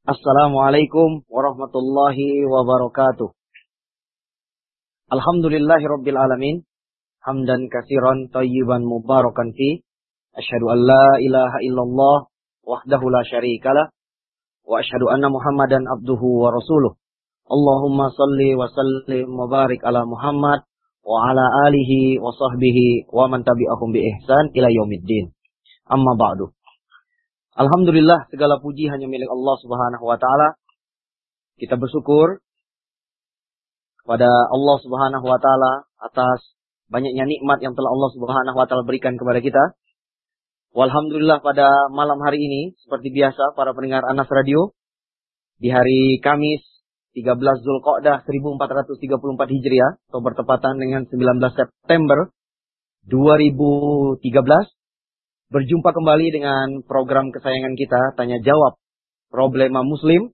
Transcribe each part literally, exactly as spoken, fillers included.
Assalamualaikum warahmatullahi wabarakatuh. Alhamdulillahirabbil alamin. Hamdan katsiran thayyiban mubarakan fi. Asyhadu an la ilaha illallah wahdahu la syarikalah wa asyhadu anna Muhammadan abduhu wa rasuluh. Allahumma shalli wa sallim wa barik ala Muhammad wa ala alihi wa sahbihi wa man tabi'ahum bi ihsan ila yaumiddin. Amma ba'du. Alhamdulillah, segala puji hanya milik Allah Subhanahu wa taala. Kita bersyukur kepada Allah Subhanahu wa taala atas banyaknya nikmat yang telah Allah Subhanahu wa taala berikan kepada kita. Walhamdulillah, pada malam hari ini seperti biasa para pendengar Anas Radio, di hari Kamis tiga belas Zulqa'dah seribu empat ratus tiga puluh empat Hijriah atau bertepatan dengan sembilan belas September dua ribu tiga belas, berjumpa kembali dengan program kesayangan kita, Tanya Jawab Problema Muslim.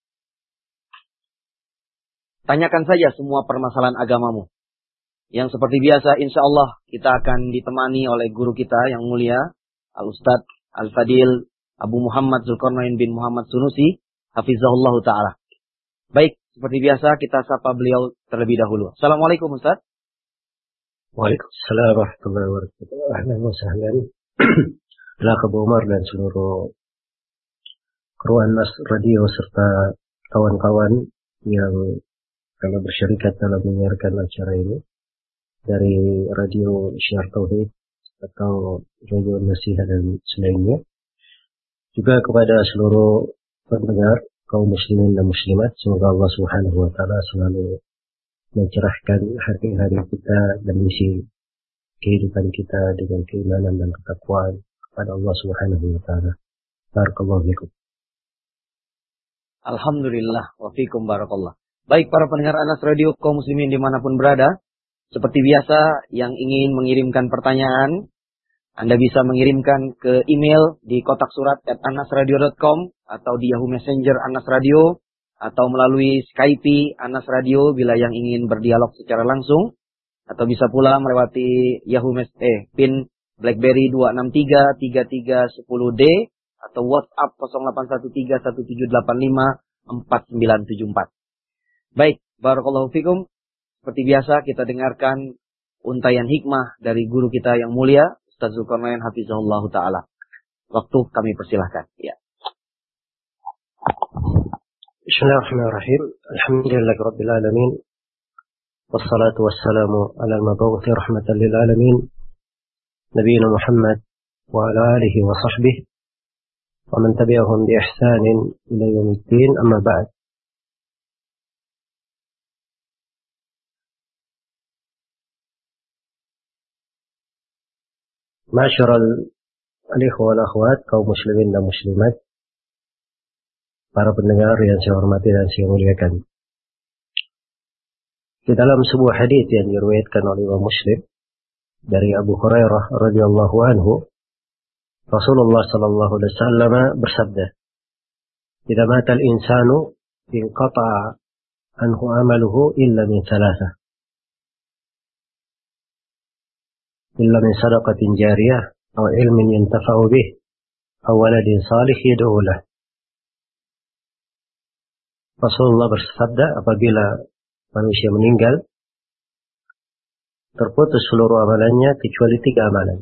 Tanyakan saja semua permasalahan agamamu. Yang seperti biasa, insya Allah kita akan ditemani oleh guru kita yang mulia, Al-Ustadz Al-Fadil Abu Muhammad Zulkarnain bin Muhammad Sunusi, Hafizahullah Ta'ala. Baik, seperti biasa kita sapa beliau terlebih dahulu. Assalamualaikum Ustadz. Waalaikumsalam warahmatullahi wabarakatuh. Ahlan wa sahlan. Belaka Abu Umar dan seluruh kru Anas Radio serta kawan-kawan yang telah bersyarikat dalam menyiarkan acara ini dari Radio Syiar Tauhid atau Radio Nasihat dan selainnya. Juga kepada seluruh pendengar kaum muslimin dan muslimat, semoga Allah Subhanahu wa taala selalu mencerahkan hati-hati kita dan misi kehidupan kita dengan keimanan dan ketakwaan kepada Allah Subhanahu wa taala. Barakallahu fikum. Alhamdulillah wa fikum barakallah. Baik para pendengar Anas Radio kaum muslimin dimanapun berada, seperti biasa yang ingin mengirimkan pertanyaan, Anda bisa mengirimkan ke email di kotak surat at anasradio dot com atau di Yahoo Messenger Anas Radio atau melalui Skype Anas Radio bila yang ingin berdialog secara langsung. Atau bisa pula melewati Yahoo Mes eh, pin BlackBerry dua enam tiga tiga tiga satu nol D atau WhatsApp nol delapan satu tiga satu tujuh delapan lima empat sembilan tujuh empat. Baik, barakallahu fikum. Seperti biasa kita dengarkan untayan hikmah dari guru kita yang mulia, Ustaz Zulkarnain Hafizahullah Ta'ala. Waktu kami persilahkan. Ya. Bismillahirrahmanirrahim. Alhamdulillahirabbil alamin. Wassalatu wassalamu ala al-mab'uuth rahmatan lil alamin nabiyina Muhammad wa ala alihi wa sahbihi wa man tabi'ahum bi ihsanin ila yaumiddin, amma ba'd. Ma'asyiral al-ikhwa wal akhwat, kaum muslimin dan muslimat, para pendengar yang saya hormati dan saya muliakan. Di dalam sebuah hadis yang diriwayatkan oleh Imam Muslim dari Abu Hurairah radhiyallahu anhu, Rasulullah sallallahu alaihi wasallam bersabda, "Idza mata al-insanu inqata'a anhu amaluhu illa min thalathah. Illa min sadaqatin jariyah aw ilmin yantafa'u bih aw waladin salih yad'u lahu." Rasulullah bersabda, apabila manusia meninggal, terputus seluruh amalannya kecuali tiga amalan,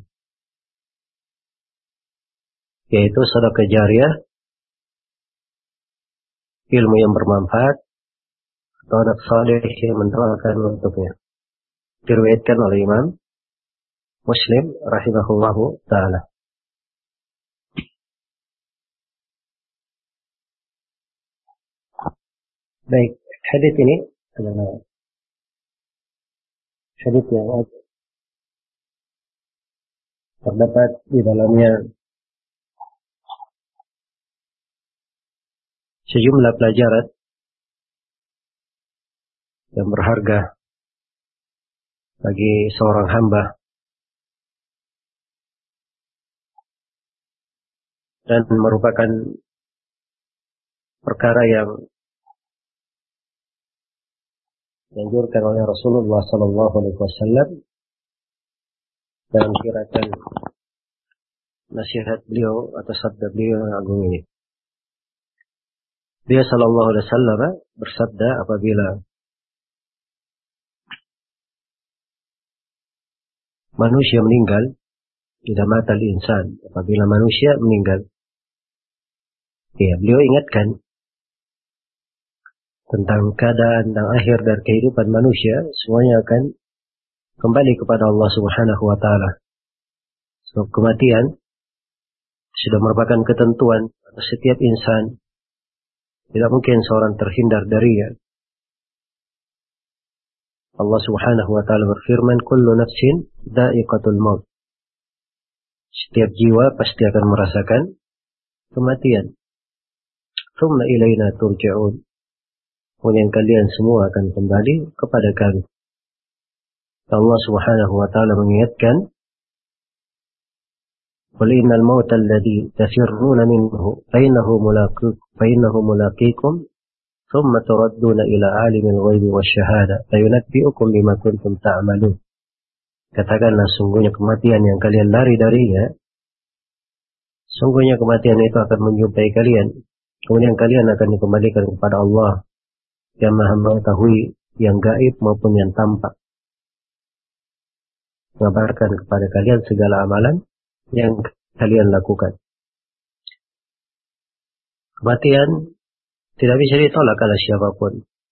yaitu sedekah jariyah, ilmu yang bermanfaat, atau anak saleh yang mendoakan untuknya. Diriwayatkan oleh Imam Muslim rahimahullahu ta'ala. Baik, hadis ini adalah hadis yang terdapat di dalamnya sejumlah pelajaran yang berharga bagi seorang hamba dan merupakan perkara yang dianjurkan oleh Rasulullah sallallahu alaihi wasallam dalam kirakan nasihat beliau atau sabda beliau yang agung ini. Dia sallallahu alaihi wasallam bersabda, apabila manusia meninggal, idza matal insan, apabila manusia meninggal, ya, beliau ingatkan tentang keadaan dan akhir dari kehidupan manusia, semuanya akan kembali kepada Allah Subhanahu wa taala. Sebab kematian sudah merupakan ketentuan atas setiap insan. Tidak mungkin seorang terhindar darinya. Allah Subhanahu wa taala berfirman, "Kullu nafsin dha'iqatul maut." Setiap jiwa pasti akan merasakan kematian. "Tsumma ilaina turja'un." Kemudian kalian semua akan kembali kepada kami. Allah Subhanahu wa taala mengingatkan, "Qul innal mauta alladhi tafirruna minhu fa innahu mulaqikum fa innahu mulaqikum thumma turadduna ila alimil ghaibi wasyahada fa yunabbi'ukum bima kuntum ta'malun." Katakanlah, sungguhnya kematian yang kalian lari darinya, sungguhnya kematian itu akan menjumpai kalian. Kemudian kalian akan dikembalikan kepada Allah yang Maha mengetahui yang gaib maupun yang tampak. Mengabarkan kepada kalian segala amalan yang kalian lakukan. Kematian tidak bisa ditolak oleh siapapun.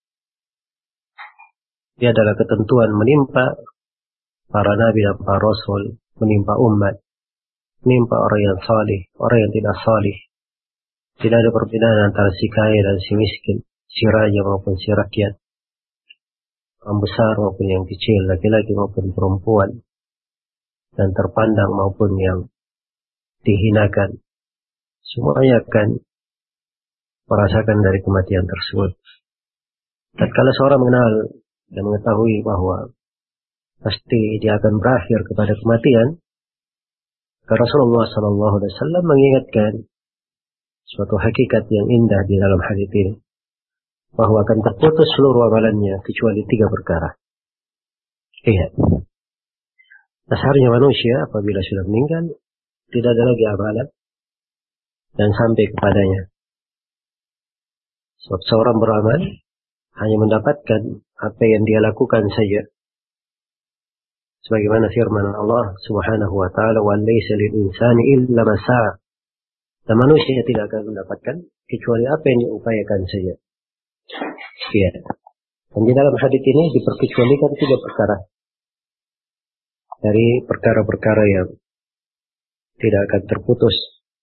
Dia adalah ketentuan menimpa para nabi dan para rasul, menimpa umat, menimpa orang yang salih, orang yang tidak salih. Tidak ada perbedaan antara si kaya dan si miskin, si raja maupun si rakyat, orang besar maupun yang kecil, laki-laki maupun perempuan, dan terpandang maupun yang dihinakan. Semuanya akan merasakan dari kematian tersebut. Tatkala seorang mengenal dan mengetahui bahwa pasti dia akan berakhir kepada kematian, Rasulullah sallallahu alaihi wasallam mengingatkan suatu hakikat yang indah di dalam hadis ini, bahwa akan terputus seluruh amalannya kecuali tiga perkara. Iya. Dasarnya manusia apabila sudah meninggal, tidak ada lagi amalan dan sampai kepadanya. Sebab seorang beramal hanya mendapatkan apa yang dia lakukan saja. Sebagaimana firman Allah Subhanahu wa taala, "Wa laysa lil insani illa ma sa'a." Dan manusia tidak akan mendapatkan kecuali apa yang diupayakan saja. Iya. Dan di dalam hadis ini diperkecualikan tiga perkara dari perkara-perkara yang tidak akan terputus.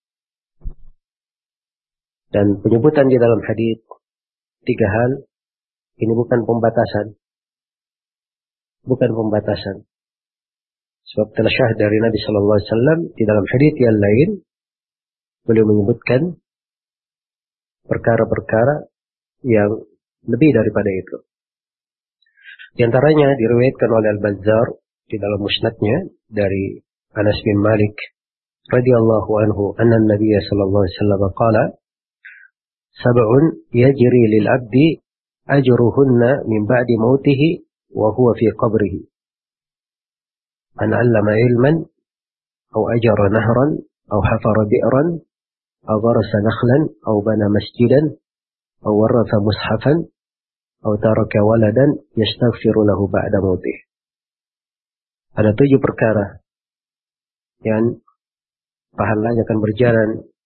Dan penyebutan di dalam hadis tiga hal ini bukan pembatasan. Bukan pembatasan. Sebab telah syahid dari Nabi sallallahu alaihi wasallam di dalam hadis yang lain, beliau menyebutkan perkara-perkara yang lebih daripada itu. Di antaranya diriwayatkan oleh Al-Bazzar di dalam musnadnya dari Anas bin Malik radhiyallahu anhu, anna Nabi sallallahu alaihi wasallam qala, "Sab'un yajri lil 'abdi ajruhunna min ba'di mautihi wa huwa fi qabrihi. Man 'allama 'ilman aw ajara nahran aw hafara bi'ran aw gharasa nakhlan aw bana masjidan aw waratha mushafan aw taraka waladan yastaghfiru lahu ba'da mautih." Ada tujuh perkara yang pahalanya akan berjalan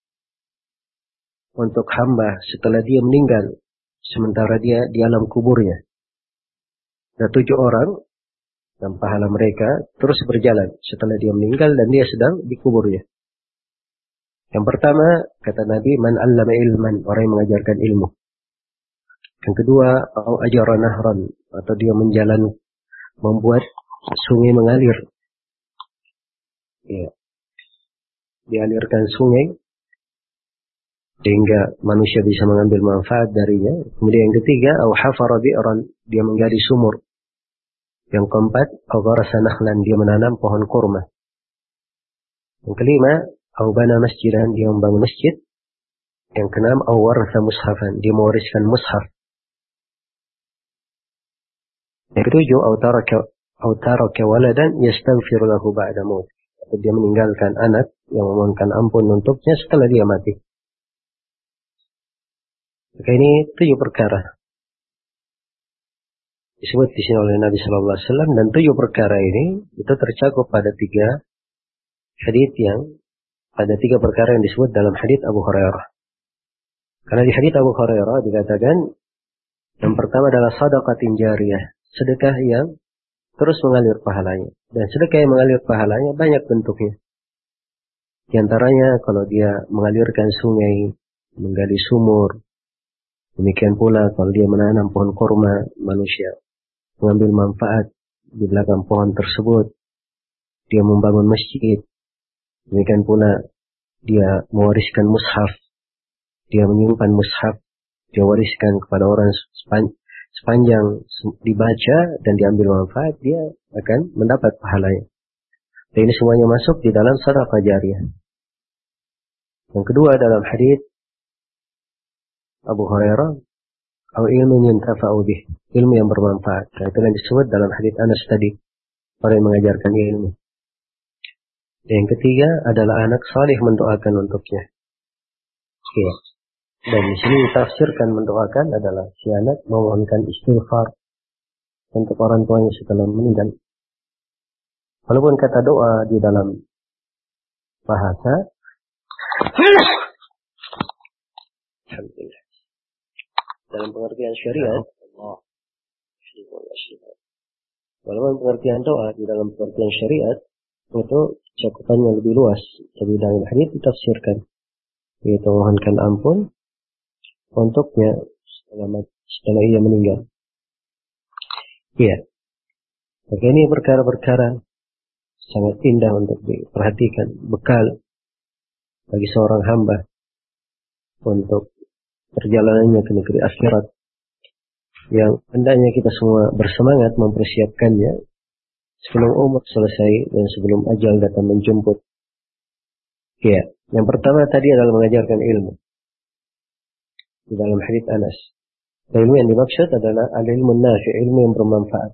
untuk hamba setelah dia meninggal, sementara dia di alam kuburnya. Ada tujuh orang dan pahala mereka terus berjalan setelah dia meninggal dan dia sedang di kuburnya. Yang pertama, kata Nabi, man 'allama ilman, orang yang mengajarkan ilmu. Yang kedua, au ajara nahran, atau dia menjalan membuat sungai mengalir. Ya. Dialirkan sungai sehingga manusia bisa mengambil manfaat darinya. Kemudian yang ketiga, au hafara bi'ran, dia menggali sumur. Yang keempat, au gharasa nakhlan, dia menanam pohon kurma. Yang kelima, au bana masjidan, dia membangun masjid. Yang keenam, au waratha mushafan, dia mewariskan mushaf. Yang ketujuh, au taraka au taraka waladan yastaghfiru lahu ba'da maut, atau dia meninggalkan anak yang memohonkan ampun untuknya setelah dia mati. Maka ini tujuh perkara disebut di sini oleh Nabi Shallallahu Alaihi Wasallam, dan tujuh perkara ini itu tercakup pada tiga hadits yang pada tiga perkara yang disebut dalam hadits Abu Hurairah. Karena di hadits Abu Hurairah dikatakan yang pertama adalah sadaqatin jariyah, sedekah yang terus mengalir pahalanya. Dan sedekah yang mengalir pahalanya banyak bentuknya. Di antaranya kalau dia mengalirkan sungai, menggali sumur, demikian pula kalau dia menanam pohon kurma, manusia mengambil manfaat di belakang pohon tersebut, dia membangun masjid, demikian pula dia mewariskan mushaf, dia menyimpan mushaf, dia wariskan kepada orang sepanjang dibaca dan diambil manfaat, dia akan mendapat pahalanya. Dan ini semuanya masuk di dalam sedekah jariyah. Yang kedua dalam hadits Abu Hurairah, atau ilmu yang yuntafa'u bih, ilmu yang bermanfaat. Nah, itu yang disebut dalam hadits Anas tadi, orang yang mengajarkan ilmu. Dan yang ketiga adalah anak salih mendoakan untuknya. Ya. Dan di sini ditafsirkan mendoakan adalah si anak memohonkan istighfar untuk orang tuanya setelah meninggal. Walaupun kata doa di dalam bahasa alhamdulillah, dalam pengertian syariat, Allah, walaupun pengertian doa di dalam pengertian syariat itu cakupannya lebih luas, tapi dalam hadis ditafsirkan yaitu mohonkan ampun untuknya setelah, setelah ia meninggal. Iya. Maka ini perkara-perkara sangat indah untuk diperhatikan, bekal bagi seorang hamba untuk perjalanannya ke negeri akhirat yang hendaknya kita semua bersemangat mempersiapkannya sebelum umur selesai dan sebelum ajal datang menjemput. Ya, yang pertama tadi adalah mengajarkan ilmu. Di dalam hadits Anas, ilmu yang dimaksud adalah al-ilmu nafi', ilmu yang bermanfaat.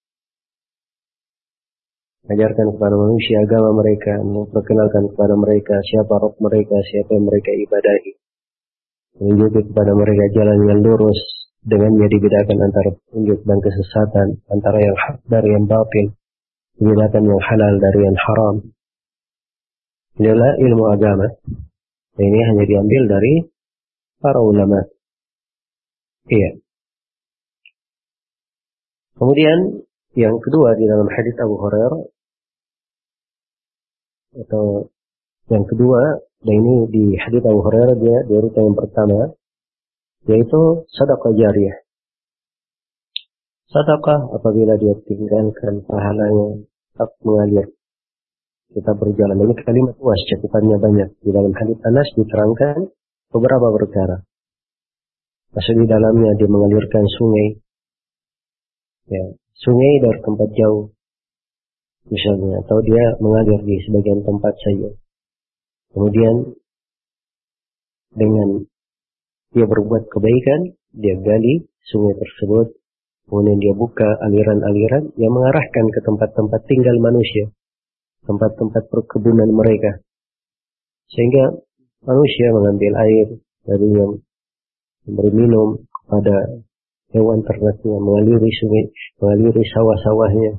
Mengajarkan kepada manusia agama mereka, memperkenalkan kepada mereka siapa Rabb mereka, siapa yang mereka ibadahi. Menunjukkan kepada mereka jalan yang lurus, dengannya dibedakan antara petunjuk dan kesesatan, antara yang hak dari yang batil, dibedakan yang halal dari yang haram. Inilah ilmu agama. Ini hanya diambil dari para ulama. Iya. Kemudian yang kedua di dalam hadits Abu Hurairah, atau yang kedua, dan ini di hadits Abu Hurairah dia di urutan yang pertama, yaitu sedekah jariyah. Sedekah apabila dia tinggalkan pahalanya tetap mengalir, kita berjalan. Ini kalimat luas, cakupannya banyak. Di dalam hadits Anas diterangkan beberapa perkara. Masuk di dalamnya dia mengalirkan sungai, ya, sungai dari tempat jauh, misalnya, atau dia mengalir di sebagian tempat saja. Kemudian dengan dia berbuat kebaikan, dia gali sungai tersebut, kemudian dia buka aliran-aliran yang mengarahkan ke tempat-tempat tinggal manusia, tempat-tempat perkebunan mereka, sehingga manusia mengambil air dari yang memberi minum kepada hewan ternaknya, mengaliri sungai, mengaliri sawah-sawahnya.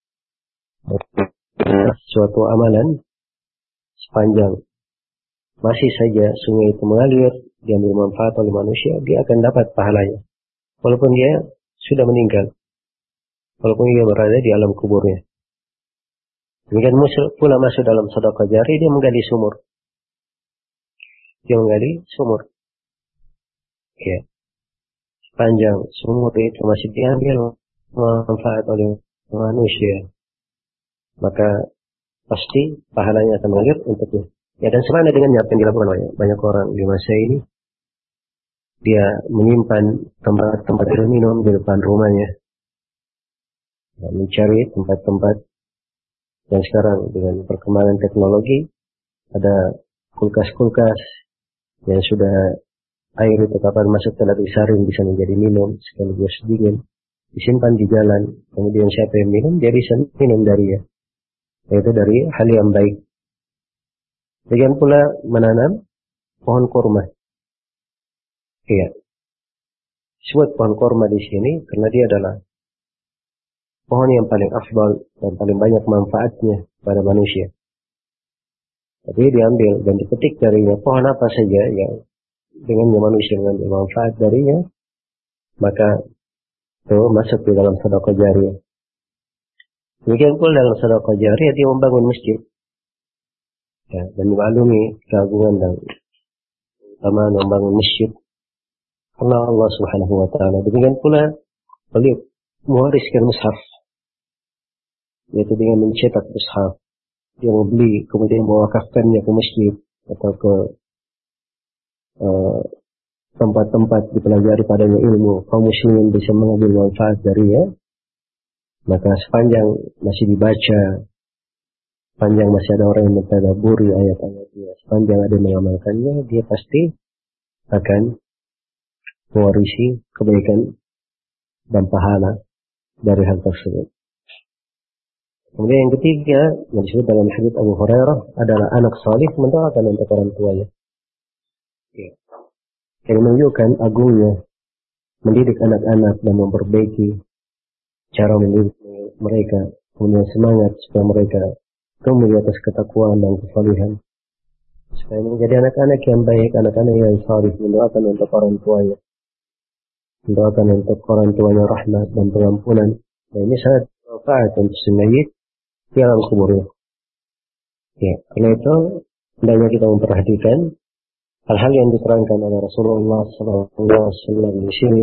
Suatu amalan sepanjang masih saja sungai itu mengalir, diambil manfaat oleh manusia, dia akan dapat pahalanya. Walaupun dia sudah meninggal, walaupun dia berada di alam kuburnya. Demikian pula masuk dalam sedekah jariyah, dia menggali sumur. Dia menggali sumur. Ya. Sepanjang sumur itu masih diambil manfaat oleh manusia, maka pasti pahalanya akan mengalir untuknya. Ya, dan sebagaimana dengan apa yang dilakukan oleh banyak orang di masa ini, dia menyimpan tempat-tempat air minum di depan rumahnya, dan mencari tempat-tempat yang sekarang dengan perkembangan teknologi ada kulkas-kulkas yang sudah air itu kapan masuk telah disaring bisa menjadi minum sekaligus dingin, disimpan di jalan. Kemudian siapa yang minum dia bisa minum darinya. Itu dari hal yang baik. Demikian pula menanam pohon kurma. Iya. Disebut pohon korma di sini karena dia adalah pohon yang paling afdal dan paling banyak manfaatnya pada manusia. Tapi diambil dan dipetik darinya pohon apa saja yang dengannya manusia mengambil manfaat darinya, maka itu masuk di dalam sedekah jariyah. Demikian pula dalam sedekah jariyah dia membangun masjid, ya, dan memaklumi keagungan dan keutamaan membangun masjid karena Allah Subhanahu wa taala. Demikian pula beliau mewariskan mushaf, yaitu dengan mencetak mushaf. Dia membeli kemudian mewakafkannya ke masjid atau ke uh, tempat-tempat dipelajari padanya ilmu, kaum muslimin bisa mengambil manfaat darinya. Maka sepanjang masih dibaca, sepanjang masih ada orang yang mentadaburi ayat-ayatnya, sepanjang ada yang mengamalkannya, dia pasti akan mewarisi kebaikan dan pahala dari hal tersebut. Kemudian yang ketiga yang disebut dalam hadits Abu Hurairah adalah anak salih mendoakan untuk orang tuanya. Ya. Yang menunjukkan agungnya mendidik anak-anak dan memperbaiki cara mendidik mereka, kemudian semangat supaya mereka tumbuh di atas ketakwaan dan kesalihan, supaya menjadi anak-anak yang baik, anak-anak yang salih, mendoakan untuk orang tuanya, mendoakan untuk orang tuanya rahmat dan pengampunan. Nah, ini sangat bermanfaat untuk si mayit di alam kuburnya. Ya, karena itu hendaknya kita memperhatikan hal-hal yang diterangkan oleh Rasulullah sallallahu alaihi wasallam di sini.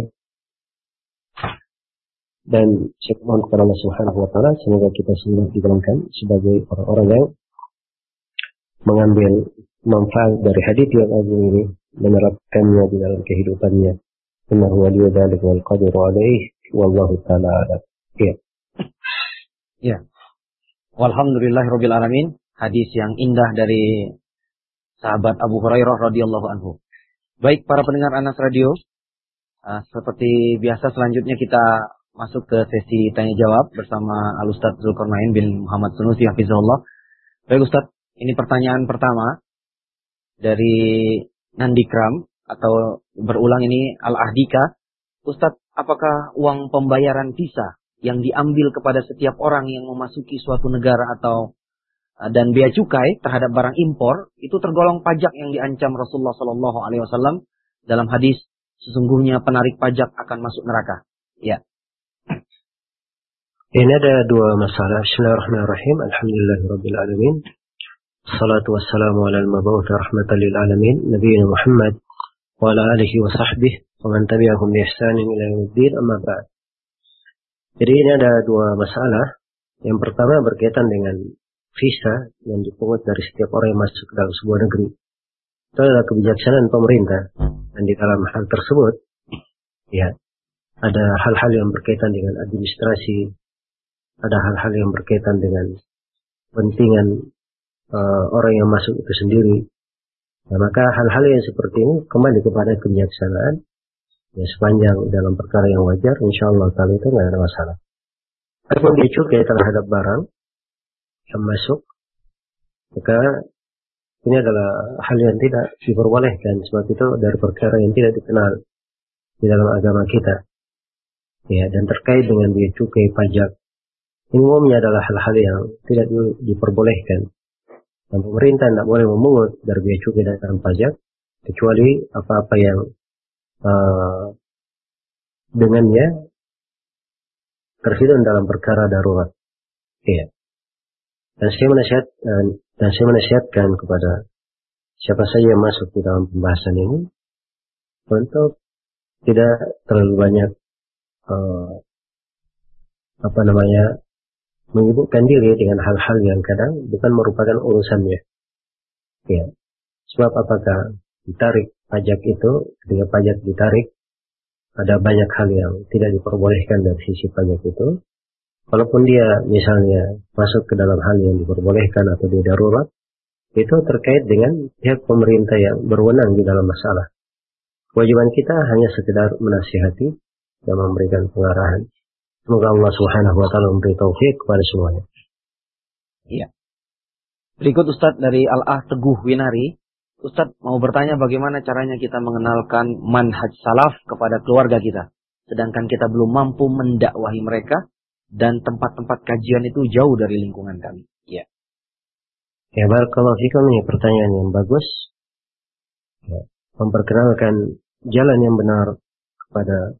Dan saya mohon kepada Allah Subhanahu wa taala semoga kita semua digolongkan sebagai orang-orang yang mengambil manfaat dari hadits yang agung ini, menerapkannya di dalam kehidupannya. Innahu waliyyu dzalika wal qadiru alaihi wallahu taala a'lam. Ya. Ya. Walhamdulillahirabbil alamin. Hadis yang indah dari sahabat Abu Hurairah radhiyallahu anhu. Baik para pendengar Anas Radio, uh, seperti biasa selanjutnya kita masuk ke sesi tanya jawab bersama Al-Ustaz Zulkarnain bin Muhammad Sunusi hafizahullah. Baik Ustaz, ini pertanyaan pertama dari Nandikram atau berulang ini Al-Ahdika. Ustaz, apakah uang pembayaran visa yang diambil kepada setiap orang yang memasuki suatu negara atau dan bea cukai terhadap barang impor itu tergolong pajak yang diancam Rasulullah sallallahu alaihi wasallam dalam hadis sesungguhnya penarik pajak akan masuk neraka? Ya. Ini ada dua masalah. Bismillahirrahmanirrahim. Alhamdulillahirabbil alamin. Wassalatu wassalamu ala al-mab'uts rahmatan lil alamin, nabiyina Muhammad wa ala alihi wa sahbihi wa man tabi'ahum bi ihsanin ila yaumiddin, amma ba'd. Jadi ini ada dua masalah. Yang pertama berkaitan dengan visa yang dipungut dari setiap orang yang masuk ke dalam sebuah negeri. Itu adalah kebijaksanaan pemerintah. Dan di dalam hal tersebut, ya, ada hal-hal yang berkaitan dengan administrasi, ada hal-hal yang berkaitan dengan kepentingan uh, orang yang masuk itu sendiri. Nah, maka hal-hal yang seperti ini kembali kepada kebijaksanaan. Ya, sepanjang dalam perkara yang wajar, insyaallah kali itu nggak ada masalah. Adapun dia cukai terhadap barang yang masuk, maka ini adalah hal yang tidak diperbolehkan, sebab itu dari perkara yang tidak dikenal di dalam agama kita. Ya, dan terkait dengan biaya cukai pajak, ini umumnya adalah hal-hal yang tidak diperbolehkan. Dan pemerintah tidak boleh memungut dari biaya cukai dan pajak, kecuali apa-apa yang uh, dengannya terhitung dalam perkara darurat. Ya. Dan saya menasihat dan saya menasihatkan kepada siapa saja yang masuk di dalam pembahasan ini untuk tidak terlalu banyak uh, apa namanya menyibukkan diri dengan hal-hal yang kadang bukan merupakan urusannya. Ya. Sebab apakah ditarik pajak itu, ketika pajak ditarik ada banyak hal yang tidak diperbolehkan dari sisi pajak itu. Walaupun dia misalnya masuk ke dalam hal yang diperbolehkan atau dia darurat, itu terkait dengan pihak pemerintah yang berwenang di dalam masalah. Kewajiban kita hanya sekedar menasihati dan memberikan pengarahan. Semoga Allah Subhanahu wa taala memberi taufik kepada semuanya. Iya. Berikut Ustadz dari Al-Ah Teguh Winari. Ustadz mau bertanya bagaimana caranya kita mengenalkan manhaj salaf kepada keluarga kita. sedangkan kita belum mampu mendakwahi mereka, dan tempat-tempat kajian itu jauh dari lingkungan kami. Ya. Ya, barakallahu fikum, ini pertanyaan yang bagus. Ya, memperkenalkan jalan yang benar kepada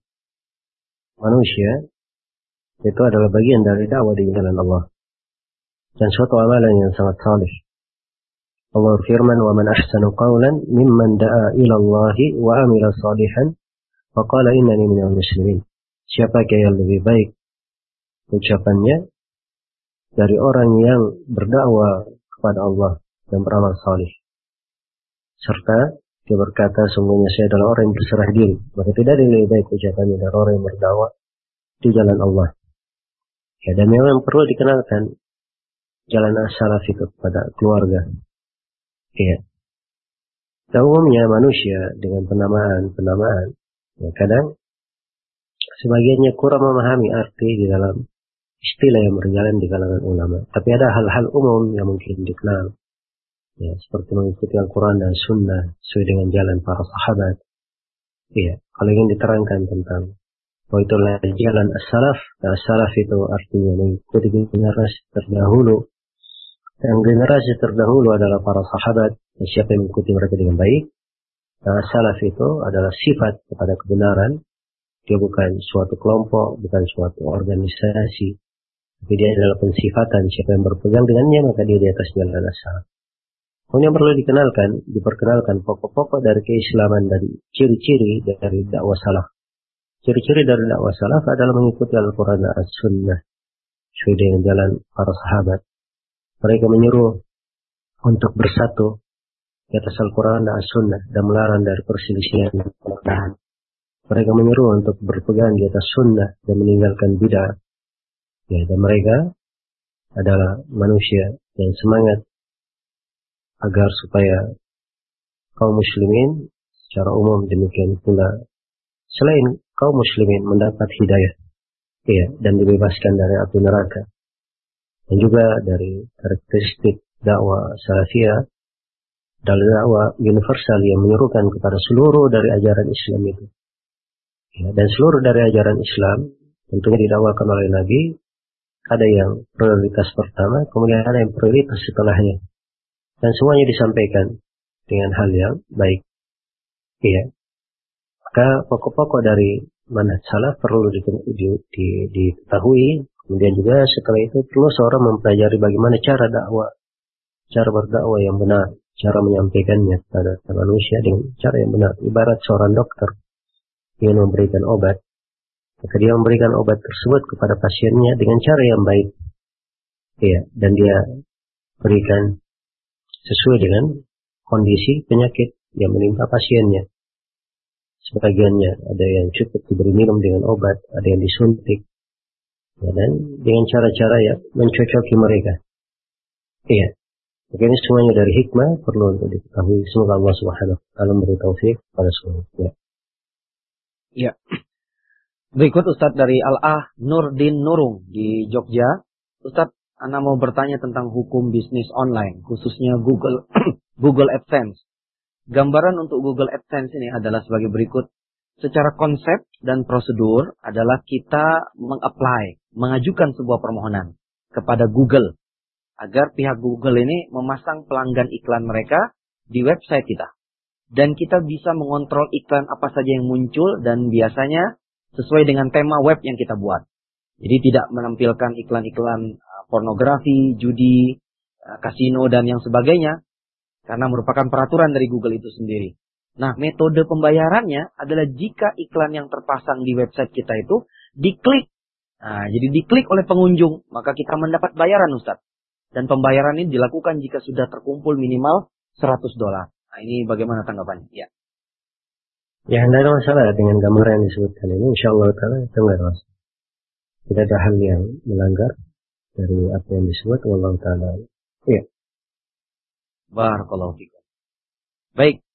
manusia itu adalah bagian dari dakwah di jalan Allah, dan suatu amalan yang sangat salih. Allah firman, "Wa man ahsanu qawlan mimman da'a ila Allah wa amila salihan wa qala innani minal muslimin." Siapakah yang lebih baik ucapannya dari orang yang berdakwah kepada Allah dan beramal salih, serta dia berkata, sungguhnya saya adalah orang yang berserah diri. Maka tidak ada yang lebih baik ucapannya dari orang yang berdakwah di jalan Allah. Ya, dan memang perlu dikenalkan jalan as-salaf itu kepada keluarga. Ya. Dan umumnya manusia dengan penamaan-penamaan, ya, kadang sebagiannya kurang memahami arti di dalam istilah yang berjalan di kalangan ulama. Tapi ada hal-hal umum yang mungkin dikenal, ya, seperti mengikuti Al-Quran dan Sunnah sesuai dengan jalan para sahabat. Iya, kalau ingin diterangkan tentang bahwa itulah jalan as-salaf, dan as-salaf itu artinya mengikuti generasi terdahulu. Dan generasi terdahulu adalah para sahabat, dan siapa yang mengikuti mereka dengan baik. Dan as-salaf itu adalah sifat kepada kebenaran. Dia bukan suatu kelompok, bukan suatu organisasi, tapi dia adalah pensifatan. Siapa yang berpegang dengannya, maka dia di atas jalan as-salaf. Kemudian perlu dikenalkan, diperkenalkan pokok-pokok dari keislaman, dari ciri-ciri dari dakwah salaf. Ciri-ciri dari dakwah salaf adalah mengikuti Al-Quran dan As-Sunnah sesuai dengan jalan para sahabat. Mereka menyuruh untuk bersatu di atas Al-Quran dan As-Sunnah dan melarang dari perselisihan dan perbedaan. Mereka menyuruh untuk berpegang di atas Sunnah dan meninggalkan bid'ah. Ya, dan mereka adalah manusia yang semangat agar supaya kaum muslimin secara umum, demikian pula selain kaum muslimin mendapat hidayah, ya, dan dibebaskan dari api neraka. Dan juga dari karakteristik dakwah salafiyah adalah dakwah universal yang menyerukan kepada seluruh dari ajaran Islam itu. Ya, dan seluruh dari ajaran Islam tentunya didakwakan oleh Nabi. Ada yang prioritas pertama, kemudian ada yang prioritas setelahnya. Dan semuanya disampaikan dengan hal yang baik. Iya. Maka pokok-pokok dari manhaj salaf perlu diketahui. Kemudian juga setelah itu perlu seorang mempelajari bagaimana cara dakwah, cara berdakwah yang benar, cara menyampaikannya kepada manusia dengan cara yang benar. Ibarat seorang dokter ingin memberikan obat, maka dia memberikan obat tersebut kepada pasiennya dengan cara yang baik. Iya, dan dia berikan sesuai dengan kondisi penyakit yang menimpa pasiennya. Sebagiannya ada yang cukup diberi minum dengan obat, ada yang disuntik, ya, dan dengan cara-cara yang mencocoki mereka. Iya, maka ini semuanya dari hikmah perlu untuk diketahui. Semoga Allah Subhanahu wa taala memberi taufik pada semua. Ya. Ya. Berikut Ustadz dari Al-Ah Nurdin Nurung di Jogja. Ustadz, Anda mau bertanya tentang hukum bisnis online, khususnya Google Google AdSense. Gambaran untuk Google AdSense ini adalah sebagai berikut. Secara konsep dan prosedur adalah kita meng-apply, mengajukan sebuah permohonan kepada Google agar pihak Google ini memasang pelanggan iklan mereka di website kita. Dan kita bisa mengontrol iklan apa saja yang muncul dan biasanya sesuai dengan tema web yang kita buat. Jadi tidak menampilkan iklan-iklan pornografi, judi, kasino, dan yang sebagainya. Karena merupakan peraturan dari Google itu sendiri. Nah, metode pembayarannya adalah jika iklan yang terpasang di website kita itu diklik. Nah, jadi diklik oleh pengunjung, maka kita mendapat bayaran, Ustaz. Dan pembayaran ini dilakukan jika sudah terkumpul minimal seratus dolar. Nah, ini bagaimana tanggapannya? Ya. Ya, tidak ada masalah dengan gambaran yang disebutkan ini. InsyaAllah ta'ala itu tidak ada masalah. Tidak ada hal yang melanggar dari apa yang disebut. Allah ta'ala. Ya. Barakallahu fikum. Baik.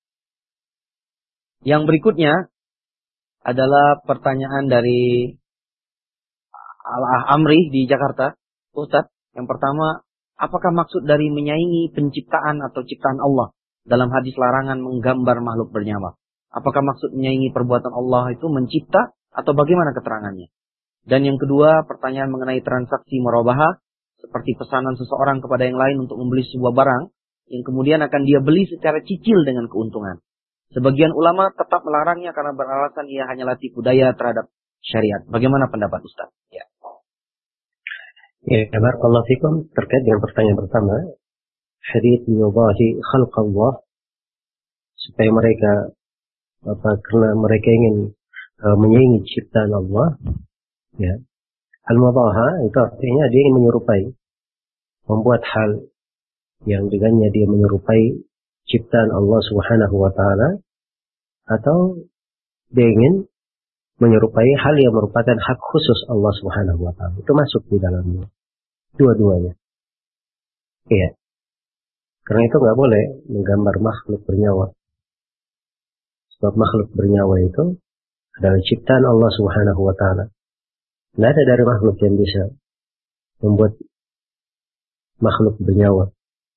Yang berikutnya adalah pertanyaan dari Al-Ah Amri di Jakarta. Ustaz, yang pertama, apakah maksud dari menyaingi penciptaan atau ciptaan Allah dalam hadis larangan menggambar makhluk bernyawa? Apakah maksud menyaingi perbuatan Allah itu mencipta atau bagaimana keterangannya? Dan yang kedua, pertanyaan mengenai transaksi murabahah, seperti pesanan seseorang kepada yang lain untuk membeli sebuah barang, yang kemudian akan dia beli secara cicil dengan keuntungan. Sebagian ulama tetap melarangnya karena beralasan ia hanyalah tipu daya terhadap syariat. Bagaimana pendapat Ustaz? Ya. Ya, barakallahu fikum. Terkait dengan pertanyaan pertama, hadits yudahi khalq Allah, supaya mereka apa karena mereka ingin uh, menyaingi ciptaan Allah, ya. Al-mudaha itu artinya dia ingin menyerupai, membuat hal yang dengannya dia menyerupai ciptaan Allah Subhanahu wa taala, atau dia ingin menyerupai hal yang merupakan hak khusus Allah Subhanahu wa taala. Itu masuk di dalamnya. Dua-duanya. Iya. Karena itu nggak boleh menggambar makhluk bernyawa. Sebab makhluk bernyawa itu adalah ciptaan Allah Subhanahu wa taala. Tidak ada dari makhluk yang bisa membuat makhluk bernyawa.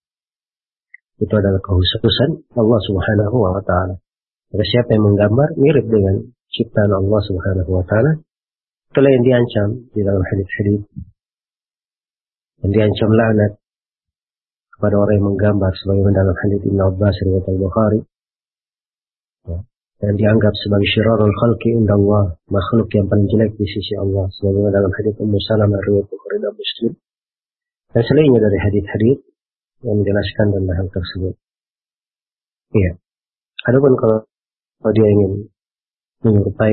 Itu adalah kekhususan Allah Subhanahu wa taala. Maka siapa yang menggambar mirip dengan ciptaan Allah Subhanahu wa taala, itulah yang diancam di dalam hadis-hadis. Yang diancam laknat kepada orang yang menggambar, sebagaimana dalam hadis Ibnu Abbas riwayat Al-Bukhari. Ya. Dan dianggap sebagai syirarul khalqi inda Allah, makhluk yang paling jelek di sisi Allah, sebagaimana dalam hadis Ummu Salamah riwayat Bukhari dan Muslim. Dan selainnya dari hadis-hadis yang menjelaskan tentang hal tersebut. Iya. Adapun kalau, kalau dia ingin menyerupai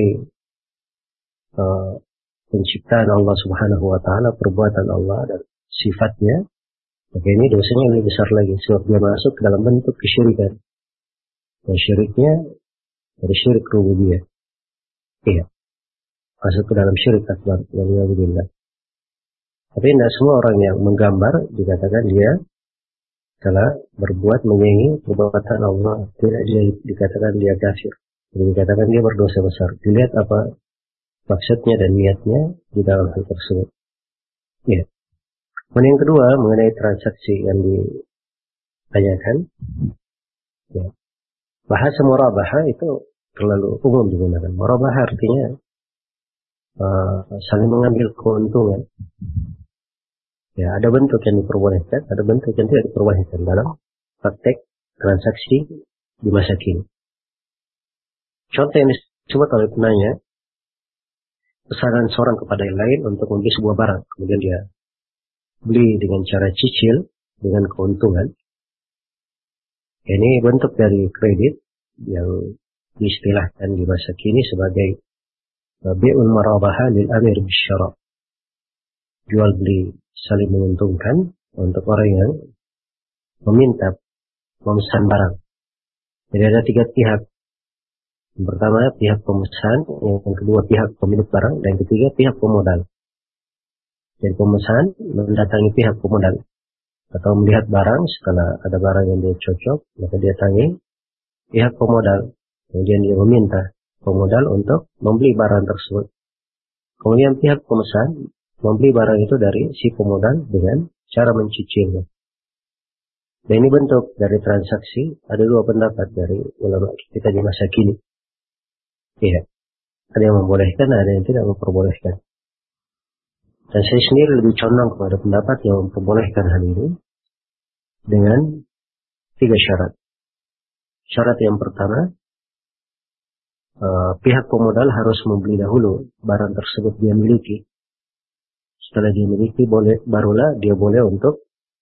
uh, penciptaan Allah Subhanahu wa taala, perbuatan Allah dan sifatnya, maka ini dosanya lebih besar lagi, sebab dia masuk ke dalam bentuk kesyirikan. Dan syiriknya dari syirik rububiyah. Iya. Masuk ke dalam syirik akbar. Waliyahudillah. Tapi tidak semua orang yang menggambar dikatakan dia telah berbuat menyaingi perbuatan Allah. Tidak dia dikatakan dia kafir. Jadi dikatakan dia berdosa besar. Dilihat apa maksudnya dan niatnya di dalam hal tersebut. Ya. Kemudian yang kedua mengenai transaksi yang ditanyakan. Ya. Bahasa murabahah itu terlalu umum digunakan. Murabahah artinya uh, saling mengambil keuntungan. Ya, ada bentuk yang diperbolehkan, ada bentuk yang tidak diperbolehkan dalam praktek transaksi di masa kini. Contoh yang disebut oleh penanya, pesanan seorang kepada yang lain untuk membeli sebuah barang, kemudian dia beli dengan cara cicil dengan keuntungan. Ini bentuk dari kredit yang diistilahkan di masa kini sebagai bi'ul marabaha lil amir bisyara. Jual beli saling menguntungkan untuk orang yang meminta memesan barang. Jadi ada tiga pihak. Yang pertama pihak pemesan, yang kedua pihak pemilik barang, dan yang ketiga pihak pemodal. Jadi pemesan mendatangi pihak pemodal atau melihat barang, setelah ada barang yang dia cocok, maka dia tanya pihak pemodal. Kemudian dia meminta pemodal untuk membeli barang tersebut. Kemudian pihak pemesan membeli barang itu dari si pemodal dengan cara mencicilnya. Dan ini bentuk dari transaksi. Ada dua pendapat dari ulama kita di masa kini. Iya. Ada yang membolehkan, ada yang tidak memperbolehkan. Dan saya sendiri lebih condong kepada pendapat yang memperbolehkan hal ini dengan tiga syarat. Syarat yang pertama, uh, pihak pemodal harus membeli dahulu barang tersebut dia miliki. Setelah dia miliki, boleh, barulah dia boleh untuk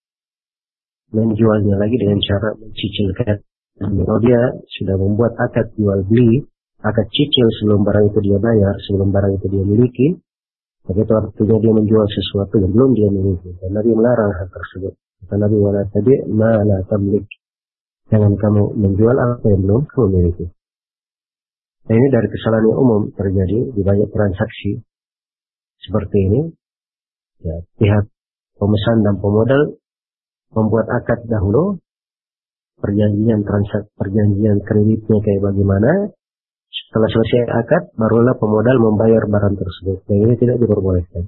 menjualnya lagi dengan cara mencicilkan. Kalau dia sudah membuat akad jual beli, akad cicil sebelum barang itu dia bayar, sebelum barang itu dia miliki, maka itu artinya dia menjual sesuatu yang belum dia miliki. Dan Nabi melarang hal tersebut. Kata Nabi, wala tabi' ma la tamlik. Jangan kamu menjual apa yang belum kamu miliki. Nah, ini dari kesalahan yang umum terjadi di banyak transaksi seperti ini. Ya, pihak pemesan dan pemodal membuat akad dahulu, perjanjian transaksi, perjanjian kreditnya kayak bagaimana. Setelah selesai akad, barulah pemodal membayar barang tersebut. Dan ini tidak diperbolehkan.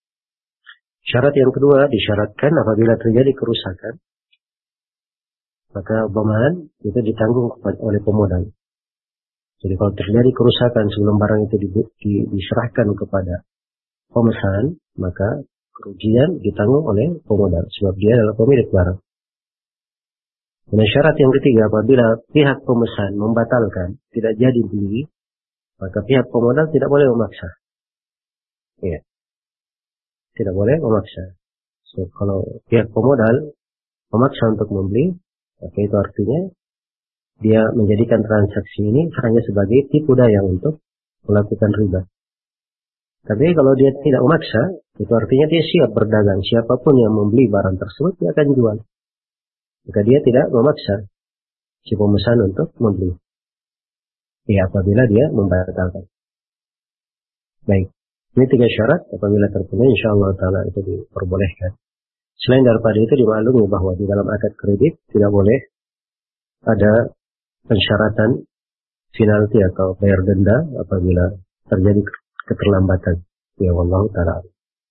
Syarat yang kedua disyaratkan apabila terjadi kerusakan, maka dhaman itu ditanggung oleh pemodal. Jadi kalau terjadi kerusakan sebelum barang itu di, di, diserahkan kepada pemesan, maka kerugian ditanggung oleh pemodal sebab dia adalah pemilik barang. Dan syarat yang ketiga, apabila pihak pemesan membatalkan, tidak jadi beli, maka pihak pemodal tidak boleh memaksa. Ya, tidak boleh memaksa. So, kalau pihak pemodal memaksa untuk membeli, maka itu artinya dia menjadikan transaksi ini hanya sebagai tipu daya untuk melakukan riba. Tapi kalau dia tidak memaksa, itu artinya dia siap berdagang. Siapapun yang membeli barang tersebut, dia akan jual. Maka dia tidak memaksa si pemesan untuk membeli. Ya, apabila dia membatalkan. Baik. Ini tiga syarat. Apabila terpenuhi, insyaAllah ta'ala itu diperbolehkan. Selain daripada itu, dimaklumi bahwa di dalam akad kredit tidak boleh ada pensyaratan penalti atau bayar denda apabila terjadi keterlambatan. Ya, wallahu ta'ala.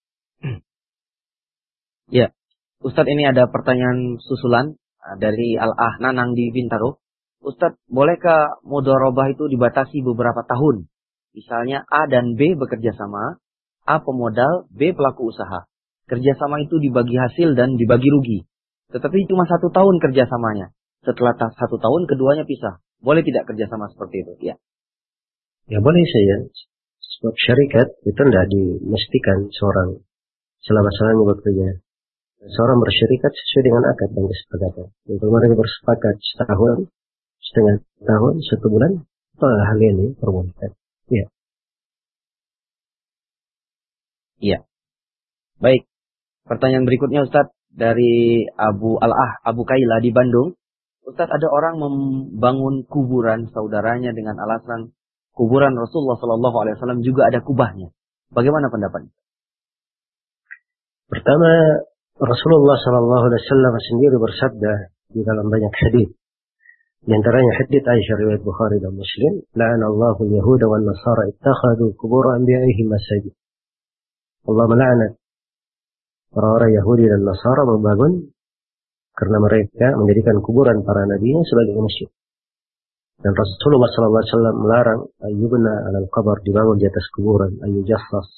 Ya, Ustadz, ini ada pertanyaan susulan dari Al-Ah Nanang di Bintaro. Ustadz, bolehkah mudharabah itu dibatasi beberapa tahun? Misalnya A dan B bekerja sama, A pemodal, B pelaku usaha. Kerjasama itu dibagi hasil dan dibagi rugi. Tetapi cuma satu tahun kerjasamanya. Setelah satu tahun keduanya pisah. Boleh tidak kerjasama seperti itu? Ya. Ya boleh saja. Sebab syarikat itu tidak dimestikan seorang selama-lamanya bekerja. Seorang bersyarikat sesuai dengan akad dan kesepakatan. Kalau mereka bersepakat setahun, setengah tahun, satu bulan, hal ini perbolehkan. Iya. Iya. Baik. Pertanyaan berikutnya Ustadz dari Abu Al-Ah, Abu Kaila di Bandung. Ustadz, ada orang membangun kuburan saudaranya dengan alasan kuburan Rasulullah Shallallahu Alaihi Wasallam juga ada kubahnya. Bagaimana pendapatnya? Pertama, Rasulullah Shallallahu Alaihi Wasallam sendiri bersabda di dalam banyak hadits. Di antaranya hadits Aisyah riwayat Bukhari dan Muslim, "La'anallahu al-yahuda wan nasara ittakhadhu qubur anbiya'ihim masajid." Allah melaknat orang-orang Yahudi dan Nasara membangun karena mereka menjadikan kuburan para nabinya sebagai masjid. Dan Rasulullah Shallallahu Alaihi Wasallam melarang ayyubna alal qabr, dibangun di atas kuburan, ayyujassas,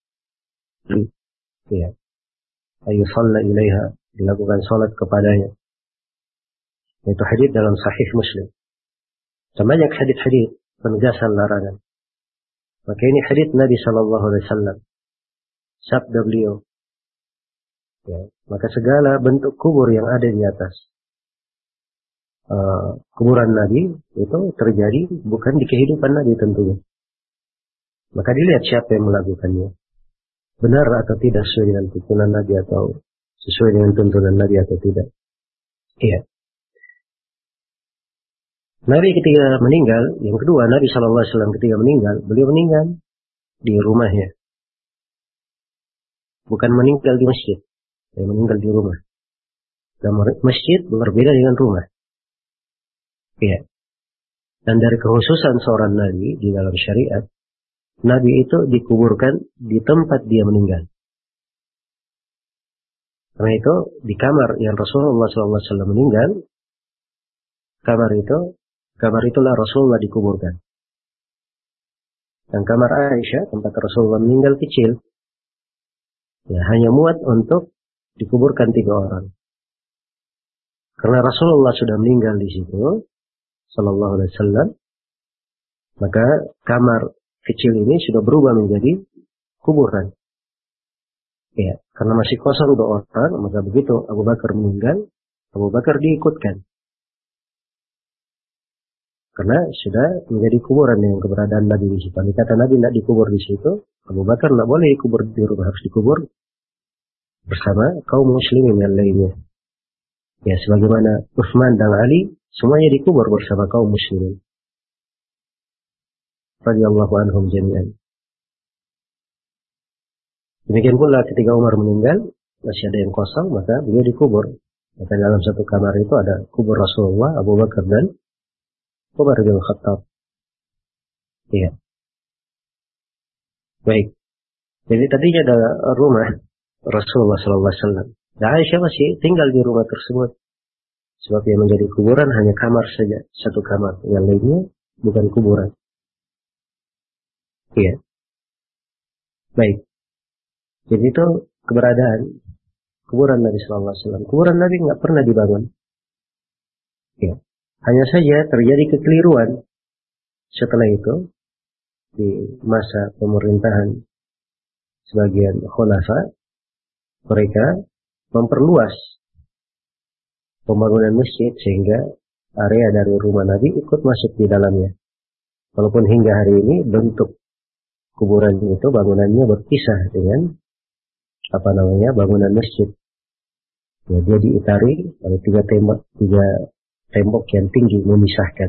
ya, ayyusalla ilaiha, dilakukan salat kepadanya. Itu hadis dalam Sahih Muslim. Dan banyak hadis-hadis penegasan larangan. Maka ini hadis Nabi Shallallahu Alaihi Wasallam, sabda beliau. Ya, maka segala bentuk kubur yang ada di atas uh, kuburan Nabi itu terjadi bukan di kehidupan Nabi tentunya. Maka dilihat siapa yang melakukannya. Benar atau tidak sesuai dengan tuntunan Nabi atau sesuai dengan tuntunan Nabi atau tidak. Iya. Nabi ketika meninggal, yang kedua Nabi Shallallahu Alaihi Wasallam ketika meninggal, beliau meninggal di rumahnya. Bukan meninggal di masjid. Dia meninggal di rumah. Dan masjid berbeda dengan rumah. Iya. Dan dari kekhususan seorang Nabi di dalam syariat, Nabi itu dikuburkan di tempat dia meninggal. Karena itu, di kamar yang Rasulullah shallallahu alaihi wasallam meninggal, kamar itu, kamar itulah Rasulullah dikuburkan. Dan kamar Aisyah, tempat Rasulullah meninggal, kecil. Ya, hanya muat untuk dikuburkan tiga orang. Karena Rasulullah sudah meninggal di situ, sallallahu alaihi wasallam, maka kamar kecil ini sudah berubah menjadi kuburan. Ya, karena masih kosong dua orang, maka begitu Abu Bakar meninggal, Abu Bakar diikutkan. Karena sudah menjadi kuburan yang keberadaan Nabi di situ. Kata Nabi tidak dikubur di situ, Abu Bakar tidak boleh dikubur di rumah, harus dikubur bersama kaum muslimin yang lainnya. Ya, sebagaimana Utsman dan Ali semuanya dikubur bersama kaum muslimin. Radhiyallahu anhum jami'an. Demikian pula ketika Umar meninggal, masih ada yang kosong, maka beliau dikubur. Maka dalam satu kamar itu ada kubur Rasulullah, Abu Bakar dan Umar bin Khattab. Iya. Baik. Jadi tadinya ada rumah Rasulullah shallallahu alaihi wasallam. Dan Aisyah masih tinggal di rumah tersebut. Sebab yang menjadi kuburan hanya kamar saja. Satu kamar. Yang lainnya bukan kuburan. Iya. Baik. Jadi itu keberadaan kuburan Nabi Sallallahu Alaihi Wasallam. Kuburan Nabi nggak pernah dibangun. Ya. Hanya saja terjadi kekeliruan setelah itu di masa pemerintahan sebagian khulafa, mereka memperluas pembangunan masjid sehingga area dari rumah Nabi ikut masuk di dalamnya. Walaupun hingga hari ini bentuk kuburan itu bangunannya berpisah dengan apa namanya bangunan masjid. Ya, dia diitari oleh tiga tembok, tiga tembok yang tinggi memisahkan.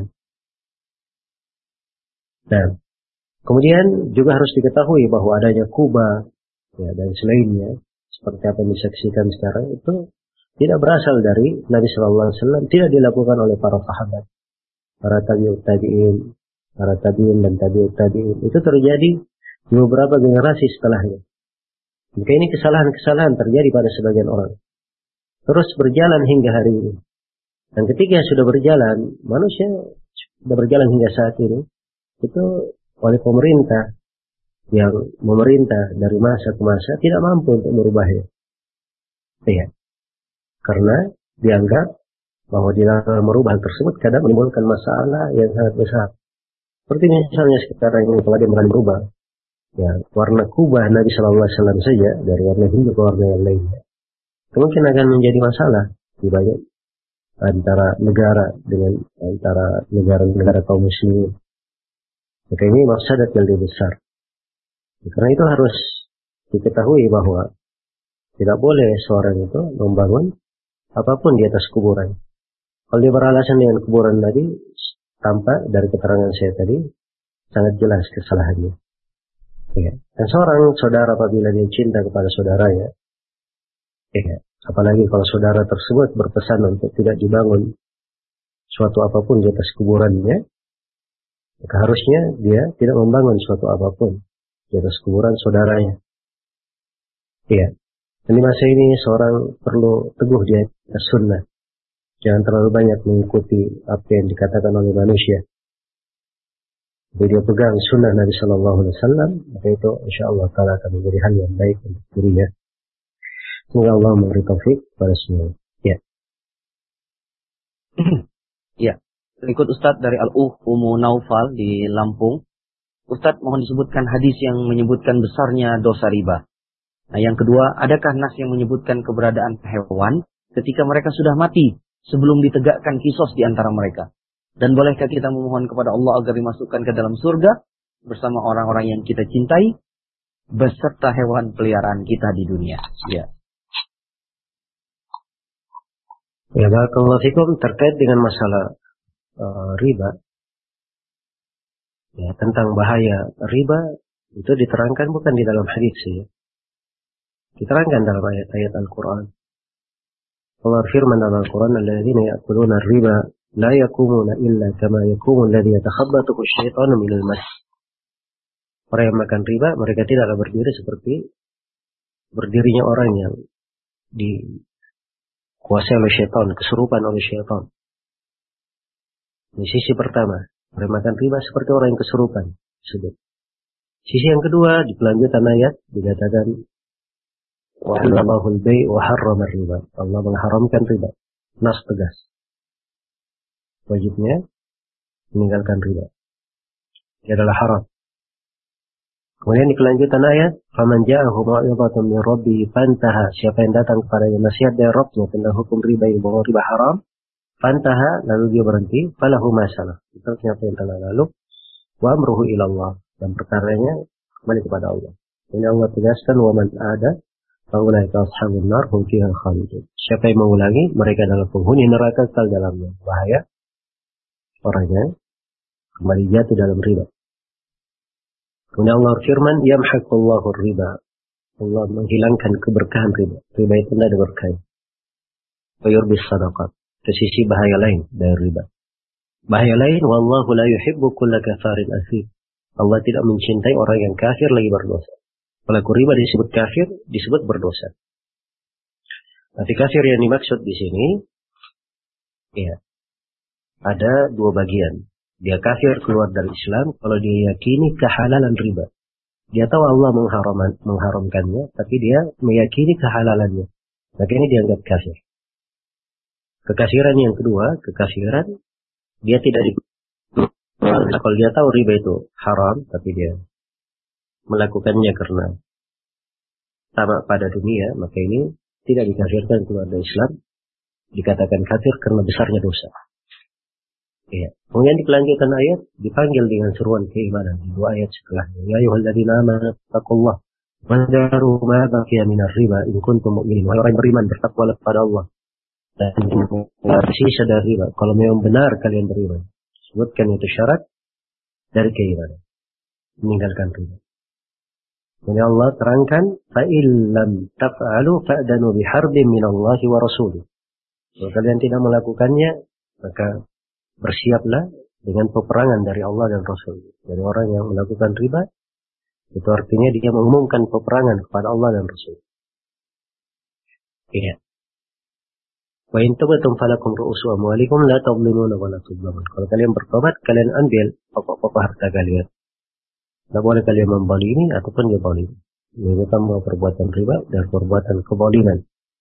Nah, kemudian juga harus diketahui bahwa adanya Kuba ya, dan selainnya seperti apa yang disaksikan sekarang itu tidak berasal dari Nabi Shallallahu Alaihi Wasallam, tidak dilakukan oleh para sahabat, para tabiut tabiin, para tabiin dan tabiut tabiin. Itu terjadi di beberapa generasi setelahnya. Maka ini kesalahan-kesalahan terjadi pada sebagian orang. Terus berjalan hingga hari ini. Dan ketika sudah berjalan, manusia sudah berjalan hingga saat ini, itu oleh pemerintah yang memerintah dari masa ke masa tidak mampu untuk merubahnya. Iya. Karena dianggap bahwa di dalam merubah hal tersebut kadang menimbulkan masalah yang sangat besar. Seperti misalnya sekarang ini kalau dia berani merubah ya, warna kubah Nabi Shallallahu Alaihi Wasallam saja dari warna hijau ke warna yang lainnya, mungkin akan menjadi masalah di banyak antara negara dengan antara negara-negara kaum muslimin. Maka ini mafsadat yang lebih besar. Karena itu harus diketahui bahwa tidak boleh seorang itu membangun apapun di atas kuburan. Kalau dia beralasan dengan kuburan Nabi, tampak dari keterangan saya tadi sangat jelas kesalahannya. Ya. Dan seorang saudara apabila dia cinta kepada saudaranya, ya, apalagi kalau saudara tersebut berpesan untuk tidak dibangun suatu apapun di atas kuburannya, maka harusnya dia tidak membangun suatu apapun di atas kuburan saudaranya. Iya. Dan di masa ini seorang perlu teguh di atas sunnah. Jangan terlalu banyak mengikuti apa yang dikatakan oleh manusia. Jadi dia pegang sunnah Nabi Sallallahu Alaihi Wasallam, maka itu insya Allah Taala akan menjadi hal yang baik untuk dirinya. Semoga Allah memberi taufik pada semua. Ya. Ya. Berikut Ustadz dari Al-Uh Umu Naufal di Lampung. Ustadz mohon disebutkan hadis yang menyebutkan besarnya dosa riba. Nah, yang kedua, adakah nas yang menyebutkan keberadaan hewan ketika mereka sudah mati sebelum ditegakkan kisos di antara mereka? Dan bolehkah kita memohon kepada Allah agar dimasukkan ke dalam surga bersama orang-orang yang kita cintai beserta hewan peliharaan kita di dunia? Ya. Ya, barakallahu fikum, terkait dengan masalah uh, riba. Ya, tentang bahaya riba itu diterangkan bukan di dalam hadis ya. Diterangkan dalam ayat-ayat Al-Quran. Allah firman dalam Al-Quran, "Alladzina ya'kuluna ar-riba la yakumuna illa kama yakumu alladhi yatakhabbathu asy-syaitanu minal mas." Orang yang makan riba, mereka tidaklah berdiri seperti berdirinya orang yang dikuasai oleh syaitan, kesurupan oleh syaitan. Ini sisi pertama, orang yang makan riba seperti orang yang kesurupan. Sisi yang kedua, di kelanjutan ayat dikatakan wa halallahu al-bai' wa harrama riba. Allah mengharamkan riba. Nas tegas. Wajibnya meninggalkan riba. Dia adalah haram. Kemudian di kelanjutan ayat, faman ja'ahu mau'izatun min rabbih fantaha. Siapa yang datang kepadanya nasihat dari Rabbnya tentang hukum riba yang bahwa riba haram, fantaha, lalu dia berhenti, falahu ma salah. Itu apa yang telah lalu. Wa amruhu ila Allah, dan perkaranya kembali kepada Allah. Ini Allah tegaskan, wa man ada faulaika ashabun nar hum fiha khalidun. Siapa yang mengulangi, mereka adalah penghuni neraka kekal dalamnya. Bahaya orangnya kembali jatuh dalam riba. Kemudian Allah firman, yamhaqullahu riba. Allah menghilangkan keberkahan riba. Riba itu tidak ada berkahnya. Wa yurbis sadaqat. Ke sisi bahaya lain dari riba. Bahaya lain, wallahu la yuhibbu kulla kafarin athim. Allah tidak mencintai orang yang kafir lagi berdosa. Pelaku riba disebut kafir, disebut berdosa. Tapi kafir yang dimaksud di sini, ya, ada dua bagian. Dia kafir keluar dari Islam kalau dia yakini kehalalan riba. Dia tahu Allah mengharam, mengharamkannya, tapi dia meyakini kehalalannya. Maka ini dianggap kafir. Kekafiran yang kedua, kekafiran dia tidak di kalau dia tahu riba itu haram, tapi dia melakukannya karena tamak pada dunia, maka ini tidak dikafirkan keluar dari Islam, dikatakan kafir karena besarnya dosa. Ya. Kemudian di kelanjutan ayat dipanggil dengan seruan keimanan di dua ayat setelahnya. Ya ayyuhalladzina amanu taqullaha wa dharu ma baqiya minar riba in kuntum mu'minin. Wahai orang beriman, bertakwalah kepada Allah dan bersisa dari riba kalau memang benar kalian beriman. Sebutkan itu syarat dari keimanan, meninggalkan riba. Kemudian Allah terangkan, fa illam taf'alu fa'danu biharbin minallahi wa rasulih. Kalau kalian tidak melakukannya, maka bersiaplah dengan peperangan dari Allah dan Rasul. Dari orang yang melakukan riba, itu artinya dia mengumumkan peperangan kepada Allah dan Rasul. Iya. Wa in tubtum falakum ru'usu amwalikum la tadhlimuna wa la tudhlamun. Kalau kalian bertobat, kalian ambil pokok-pokok harta kalian. Tidak boleh kalian membalimi ataupun ngebalimi. Ini tambah perbuatan riba dan perbuatan kebaliman.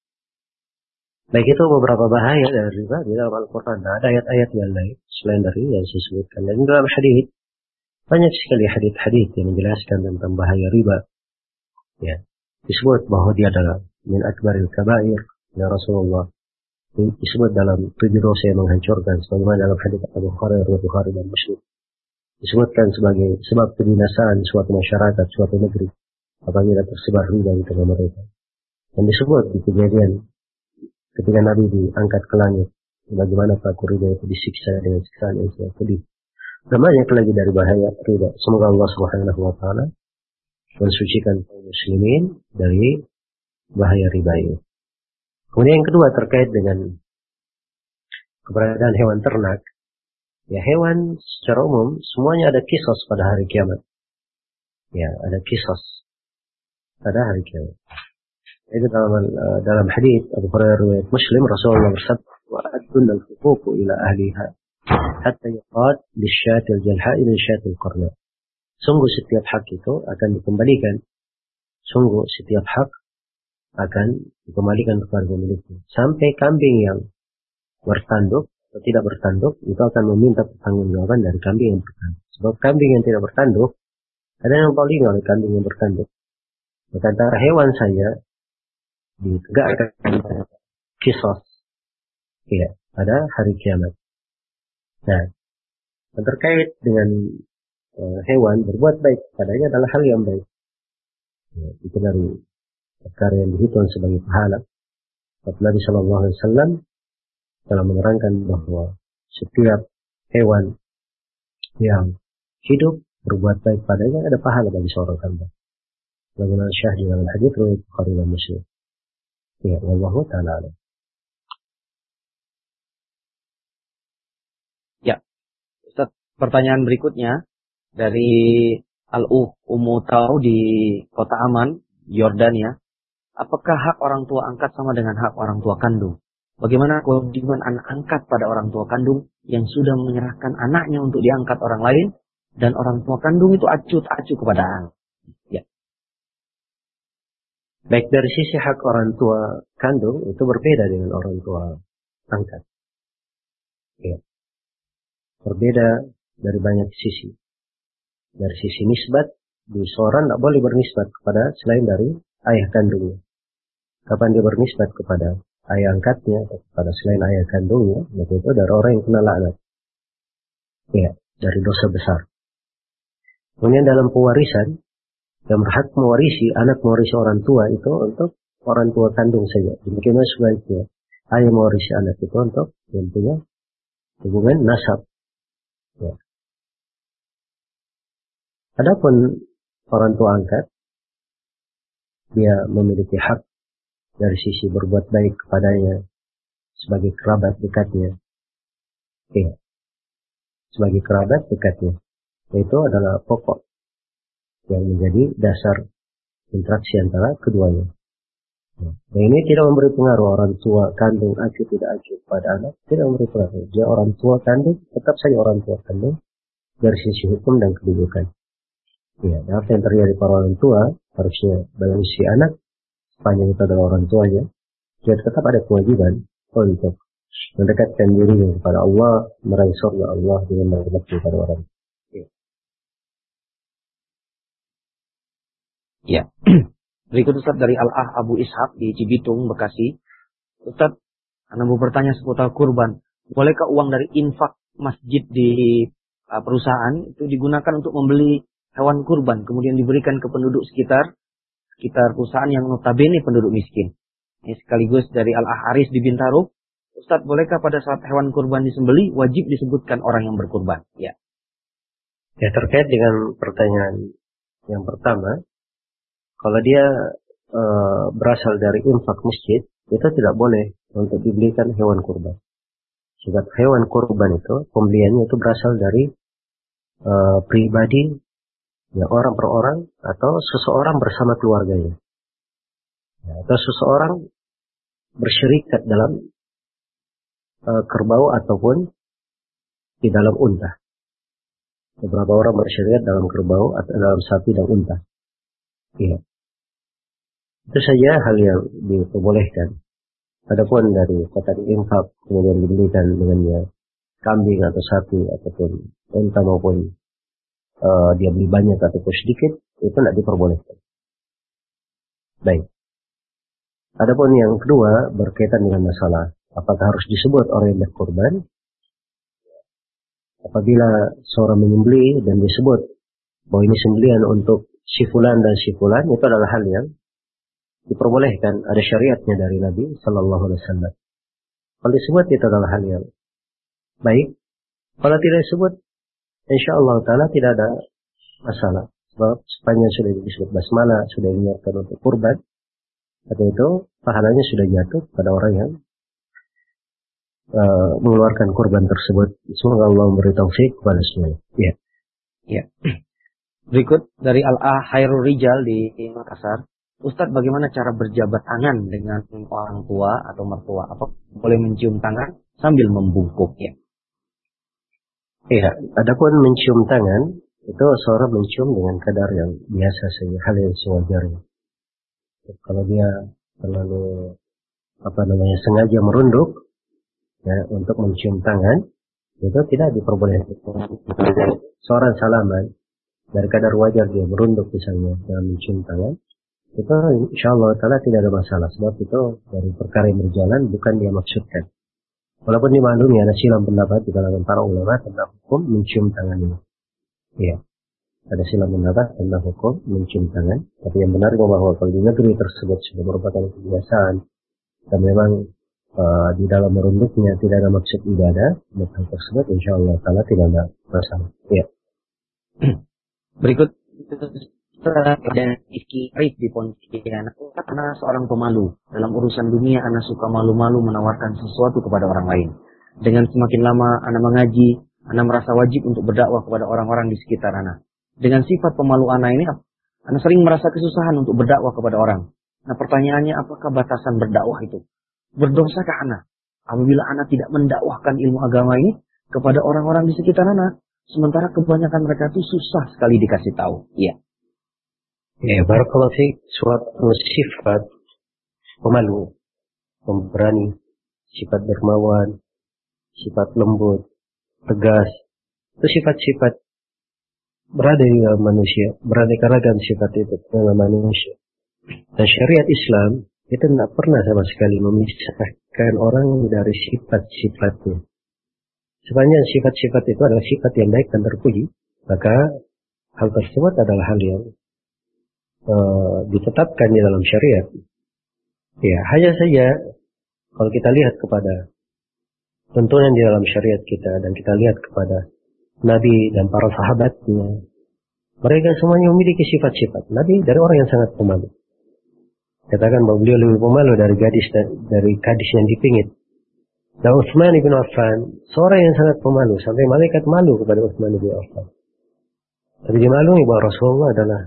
Baik, itu beberapa bahaya dari riba di dalam Al-Quran. Nah, ada ayat-ayat yang lain selain dari yang saya sebutkan. Dan dalam hadis banyak sekali hadis-hadis yang menjelaskan tentang bahaya riba. Ya, disebut bahwa dia adalah min akbaril kabair ya Rasulullah. Disebut dalam tujuh dosa yang menghancurkan, sebagaimana dalam hadis Abu Hurairah riwayat Bukhari dan Muslim. Disebutkan sebagai sebab kebinasaan suatu masyarakat, suatu negeri apabila tersebar riba di tengah mereka. Dan disebut di kejadian ketika Nabi diangkat ke langit, bagaimana pelaku riba itu disiksa dengan siksaan yang sangat pedih. Namanya lagi dari bahaya riba. Semoga Allah Subhanahu wa taala mensucikan kaum muslimin dari bahaya riba ini. Kemudian yang kedua terkait dengan keberadaan hewan ternak. Ya, hewan secara umum semuanya ada kisos pada hari kiamat. Ya, ada kisos pada hari kiamat. Itu dalam uh, dalam hadis Abu Hurairah riwayat Muslim, Rasulullah bersabda, "Wa adun al-huquq ila ahliha hatta yuqad lisyatil jalha'i min syatil qarna." Sungguh setiap hak itu akan dikembalikan. Sungguh setiap hak akan dikembalikan kepada pemiliknya. Sampai kambing yang bertanduk atau tidak bertanduk itu akan meminta pertanggungjawaban dari kambing yang bertanduk. Sebab kambing yang tidak bertanduk ada yang paling oleh kambing yang bertanduk. Maka antara hewan saya ditegakkan kisos, ya, pada hari kiamat. Nah, terkait dengan uh, hewan berbuat baik padanya adalah hal yang baik. Ya, itu dari perkara yang dihitung sebagai pahala. Nabi Shallallahu Alaihi Wasallam telah menerangkan bahwa setiap hewan yang hidup berbuat baik padanya ada pahala bagi seorang hamba. Bagaimana syahid dalam hadis riwayat Bukhari dan Muslim. Ya, wallahu ta'ala alam. Ya, Ustaz, pertanyaan berikutnya dari Al-Uh Umutau di Kota Aman, Yordania. Apakah hak orang tua angkat sama dengan hak orang tua kandung? Bagaimana kewajiban anak angkat pada orang tua kandung yang sudah menyerahkan anaknya untuk diangkat orang lain dan orang tua kandung itu acuh-acuh kepada anak? Ya. Baik, dari sisi hak orang tua kandung itu berbeda dengan orang tua angkat. Ya. Berbeda dari banyak sisi. Dari sisi nisbat, di seorang tidak boleh bernisbat kepada selain dari ayah kandungnya. Kapan dia bernisbat kepada ayah angkatnya atau kepada selain ayah kandungnya, maka itu dari orang yang kena laknat. Ya, dari dosa besar. Kemudian dalam pewarisan, yang berhak mewarisi, anak mewarisi orang tua itu untuk orang tua kandung saja. Demikian sebaliknya, ayah mewarisi anak itu untuk yang punya hubungan nasab. Ya. Adapun orang tua angkat, dia memiliki hak dari sisi berbuat baik kepadanya sebagai kerabat dekatnya. Ya. Sebagai kerabat dekatnya. Itu adalah pokok yang menjadi dasar interaksi antara keduanya. Dan ini tidak memberi pengaruh orang tua kandung acuh tidak acuh pada anak, tidak memberi pengaruh. Dia orang tua kandung, tetap saja orang tua kandung dari sisi hukum dan kedudukan. Ya, apa yang terjadi para orang tua harusnya bagi si anak sepanjang itu adalah orang tuanya, dia tetap ada kewajiban untuk mendekatkan dirinya kepada Allah, meraih surga Allah dengan berbakti kepada orang. Ya. Ya. Berikut Ustaz dari Al-Ah Abu Ishaq di Cibitung, Bekasi. Ustaz, Anda mau bertanya seputar kurban. Bolehkah uang dari infak masjid di uh, perusahaan itu digunakan untuk membeli hewan kurban, kemudian diberikan ke penduduk sekitar sekitar perusahaan yang notabene penduduk miskin? Ini sekaligus dari Al-Ah Aris di Bintaro. Ustaz, bolehkah pada saat hewan kurban disembeli wajib disebutkan orang yang berkurban? Ya. Ya, terkait dengan pertanyaan yang pertama, kalau dia e, berasal dari infak masjid, itu tidak boleh untuk dibelikan hewan kurban. Sebab hewan kurban itu, pembeliannya itu berasal dari e, pribadi, ya orang per orang, atau seseorang bersama keluarganya. Ya, atau seseorang bersyirikat dalam e, kerbau ataupun di dalam unta. Beberapa orang bersyirikat dalam kerbau atau dalam sapi dan unta. Ya. Itu saja hal yang diperbolehkan. Adapun dari kotak infak kemudian dibelikan dengannya kambing atau sapi ataupun unta maupun uh, dia beli banyak ataupun sedikit, itu tidak diperbolehkan. Baik. Adapun yang kedua berkaitan dengan masalah apakah harus disebut orang yang berkorban. Apabila seorang menyembelih dan disebut bahwa ini sembelihan untuk si fulan dan si fulan, itu adalah hal yang diperbolehkan, ada syariatnya dari Nabi Sallallahu Alaihi Wasallam. Kalau disebut itu adalah hal yang baik. Kalau tidak disebut, insya Allah Taala tidak ada masalah. Sebab sepanjang sudah disebut basmalah, sudah diniatkan untuk kurban, atau itu pahalanya sudah jatuh pada orang yang uh, mengeluarkan kurban tersebut. Semoga Allah memberi taufik kepada semuanya. Ya. Ya. Berikut dari Al-Ah Hairul Rijal di Makassar. Ustadz, bagaimana cara berjabat tangan dengan orang tua atau mertua? Apa boleh mencium tangan sambil membungkuk? Ya. Iya, adapun mencium tangan itu seorang mencium dengan kadar yang biasa saja, hal yang sewajarnya. Kalau dia terlalu apa namanya sengaja merunduk ya untuk mencium tangan, itu tidak diperbolehkan. Seorang salaman dari kadar wajar dia merunduk misalnya dalam mencium tangan, itu insyaallah taala tidak ada masalah, sebab itu dari perkara yang berjalan bukan dia maksudkan. Walaupun dimaklumi ada silang pendapat di kalangan para ulama tentang hukum mencium tangan ini. Iya. Ada silang pendapat tentang hukum mencium tangan, tapi yang benar bahwa kalau di negeri tersebut sudah merupakan kebiasaan dan memang uh, di dalam merunduknya tidak ada maksud ibadah, maka tersebut insyaallah taala tidak ada masalah. Iya. Berikut dan Iski Arif di Pontianak, karena seorang pemalu dalam urusan dunia, anak suka malu-malu menawarkan sesuatu kepada orang lain. Dengan semakin lama anak mengaji, anak merasa wajib untuk berdakwah kepada orang-orang di sekitar anak. Dengan sifat pemalu anak ini, anak sering merasa kesusahan untuk berdakwah kepada orang. Nah, pertanyaannya, apakah batasan berdakwah itu? Berdosakah anak apabila anak tidak mendakwahkan ilmu agama ini kepada orang-orang di sekitar anak, sementara kebanyakan mereka itu susah sekali dikasih tahu? Iya. Ya, barakallahu fiik, suatu sifat pemalu, pemberani, sifat dermawan, sifat lembut, tegas, itu sifat-sifat berada di dalam manusia, beraneka ragam sifat itu dalam manusia. Dan syariat Islam itu tidak pernah sama sekali memisahkan orang dari sifat-sifatnya. Sepanjang sifat-sifat itu adalah sifat yang baik dan terpuji, maka hal tersebut adalah hal yang Uh, ditetapkan di dalam syariat. Ya, hanya saja kalau kita lihat kepada tuntunan di dalam syariat kita dan kita lihat kepada Nabi dan para sahabatnya, mereka semuanya memiliki sifat-sifat. Nabi dari orang yang sangat pemalu. Katakan bahwa beliau lebih pemalu dari gadis dari gadis yang dipingit. Dan Utsman bin Affan seorang yang sangat pemalu sampai malaikat malu kepada Utsman bin Affan. Tapi dimaklumi bahwa Rasulullah adalah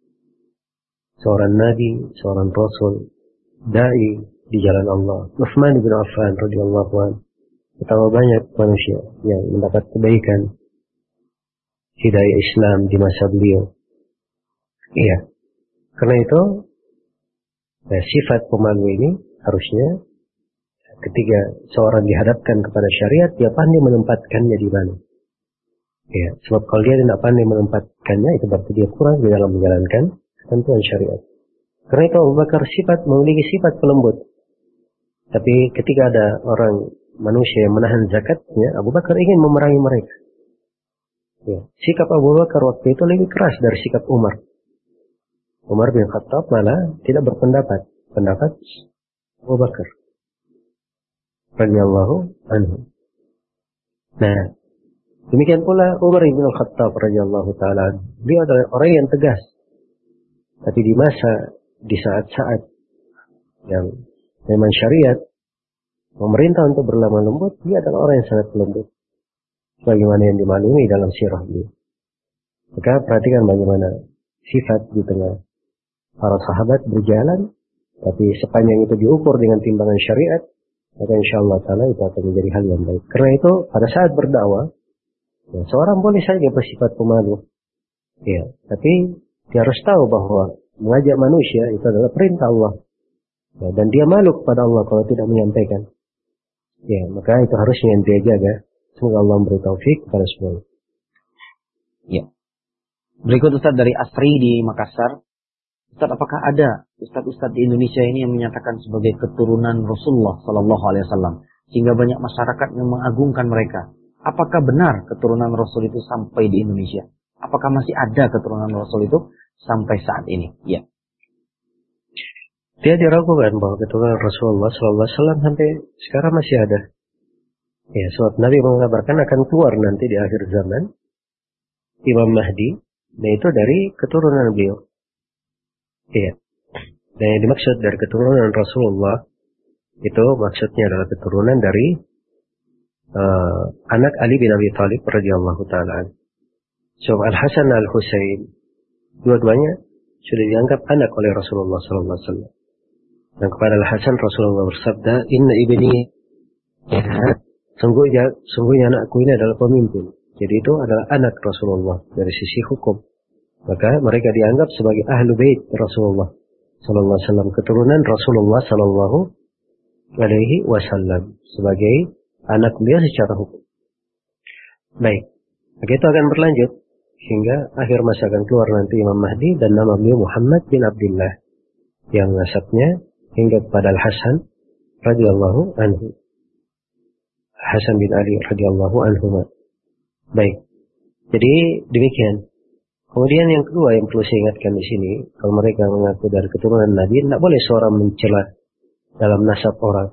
seorang nabi, seorang rasul, dai di jalan Allah. Utsman bin Affan radhiyallahu anhu, betapa banyak manusia yang mendapat kebaikan hidayah Islam di masa beliau. Iya. Karena itu nah, sifat pemalu ini harusnya ketika seorang dihadapkan kepada syariat, dia pandai menempatkannya di mana. Ya, sebab kalau dia tidak pandai menempatkannya, itu berarti dia kurang di dalam menjalankan ketentuan syariat. Karena itu Abu Bakar sifat memiliki sifat pelembut. Tapi ketika ada orang manusia yang menahan zakatnya, Abu Bakar ingin memerangi mereka. Ya, sikap Abu Bakar waktu itu lebih keras dari sikap Umar. Umar bin Khattab malah tidak berpendapat pendapat Abu Bakar radhiyallahu anhu. Nah, demikian pula Umar bin Khattab radhiyallahu taala, dia adalah orang yang tegas. Tapi di masa di saat-saat yang memang syariat memerintah untuk berlemah lembut, dia adalah orang yang sangat lembut. Bagaimana yang dimaklumi dalam sirah beliau. Maka perhatikan bagaimana sifat di tengah para sahabat berjalan, tapi sepanjang itu diukur dengan timbangan syariat, maka insyaAllah ta'ala itu akan menjadi hal yang baik. Karena itu pada saat berdakwah, ya, seorang boleh saja bersifat pemalu, ya, tapi dia harus tahu bahwa mengajak manusia itu adalah perintah Allah, ya, dan dia malu kepada Allah kalau tidak menyampaikan. Ya, maka itu harusnya yang dia jaga. Semoga Allah memberi taufik kepada semua. Ya. Berikut Ustaz dari Asri di Makassar. Ustaz, apakah ada Ustaz-Ustaz di Indonesia ini yang menyatakan sebagai keturunan Rasulullah Sallallahu Alaihi Wasallam, sehingga banyak masyarakat yang mengagungkan mereka? Apakah benar keturunan Rasul itu sampai di Indonesia? Apakah masih ada keturunan Rasul itu sampai saat ini? Ya. Dia diragukan bahwa keturunan Rasulullah Sallallahu Alaihi Wasallam sampai sekarang masih ada. Ya, sebab Nabi mengabarkan akan keluar nanti di akhir zaman Imam Mahdi, dan itu dari keturunan beliau. Iya. Dan yang dimaksud dari keturunan Rasulullah itu maksudnya adalah keturunan dari uh, anak Ali bin Abi Thalib radhiyallahu taala. So Al-Hasan Al-Husain dua-duanya sudah dianggap anak oleh Rasulullah sallallahu alaihi wasallam. Dan kepada Al-Hasan Rasulullah bersabda, "Inna ibni, ya, sungguhnya sungguhnya anakku ini adalah pemimpin." Jadi itu adalah anak Rasulullah dari sisi hukum. Maka mereka dianggap sebagai ahlu bait Rasulullah sallallahu alaihi wasallam, keturunan Rasulullah sallallahu alaihi wasallam, sebagai anak beliau secara hukum. Baik, maka itu akan berlanjut hingga akhir masa akan keluar nanti Imam Mahdi, dan nama beliau Muhammad bin Abdullah, yang nasabnya hingga kepada Al-Hasan radhiyallahu anhu, Hasan bin Ali radhiyallahu anhu. Baik, jadi demikian. Kemudian yang kedua yang perlu saya ingatkan di sini, kalau mereka mengaku dari keturunan Nabi, tidak boleh seorang mencela dalam nasab orang.